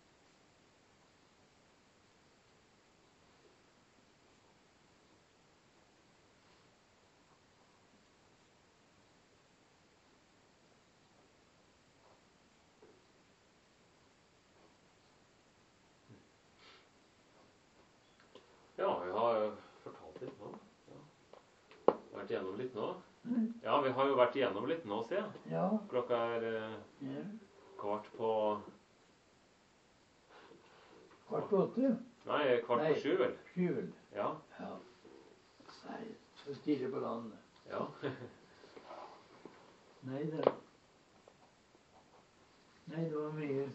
Ja, vi har jo fortalt litt nå. Ja. Vært gjennom litt nå. Mm. Ja, vi har jo vært gjennom litt nå, ser jeg. Ja. Klokka er eh, Ja. kvart på... Kvart på åtte? Nei, kvart Nei. på sju, vel? Sju, vel? Ja. Ja. Nei, så tidlig på dagen. Ja. Nei da. Nei, det var mye.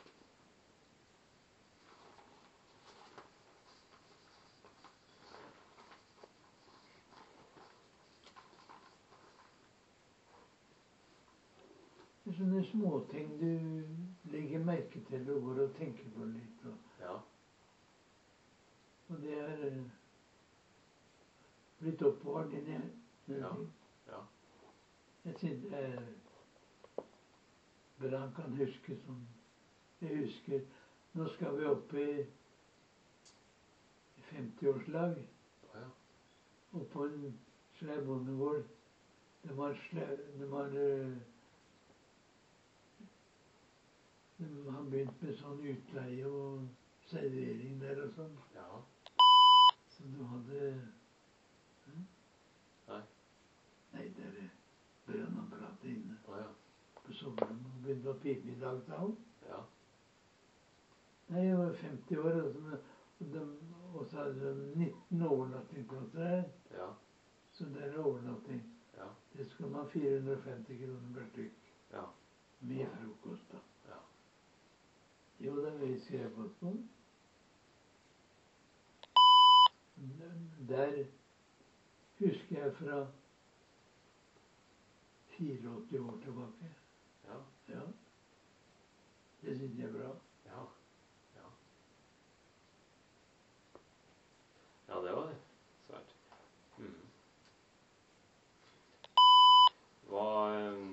Det er sånne småting du legger merke til og går og tenker på litt. Og, Ja. og det er eh, blitt oppbevart inni her. Ja. Ja. Jeg synes det er bra han kan huske sånn. Jeg husker, nå skal vi opp i femtiårslag. Å, ja. Og på en svær bondegård. De har, sle- de har, eh, de har begynt med sånn utleie og servering der og sånn. Ja. Så du hadde hm? før han pratet inne Å ja. på sommeren. Og begynte å pipe i dag til alt. Ja. Nei, jeg var femti år, og så, og de, og så hadde de nitten overnattingsplasser her. Ja. Så det er overnatting. Ja. Det skulle man fire hundre og femti kroner per stykk. Ja. Med frokost, da. Ja. Jo, det vi skrev på på. Der husker jeg fra åttifire år tilbake. Ja. Ja. Det synes jeg er bra. Ja. Ja. Ja, det var svært. Mm. Hva um,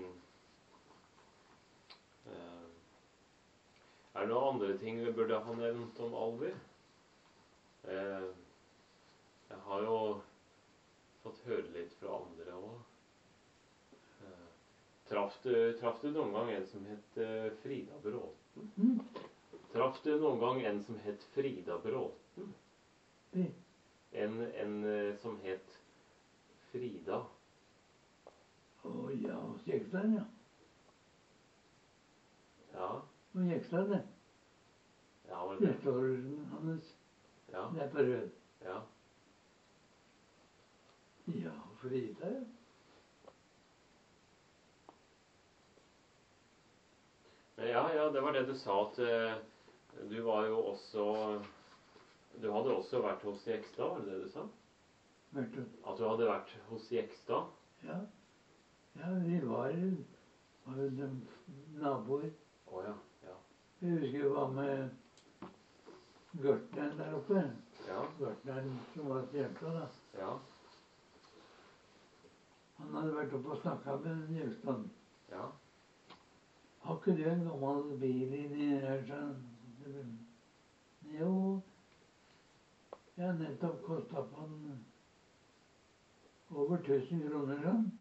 um, Er det noen andre ting vi burde ha nevnt om Alvi? Eh, jeg har jo fått høre litt fra andre òg. Eh, traff du, traff du noen gang en som het eh, Frida Bråten? Mm. Traff du noen gang en som het Frida Bråten? Det. En, en eh, som het Frida? Å ja, hos Jekstad, ja. Ja. Og Jekstad, det. Ja, var det det? Husholden hans. Ja. Det er på Rød. Ja. Ja, Frida, ja. Ja, ja, det var det du sa at eh, du var jo også Du hadde også vært hos Jekstad, var det det du sa? Vært og, At du hadde vært hos Jekstad? ja. Ja, vi var, var jo de naboer. Å ja. Ja. Jeg husker vi var med gartneren der oppe. Ja. Gartneren som var til Jekstad, da. Ja. Han hadde vært oppe og snakket med Jekstad. Ja. Har ikke du en gammel bil inni her, sa han. Jo, jeg har nettopp kostet på den over tusen kroner, sånn.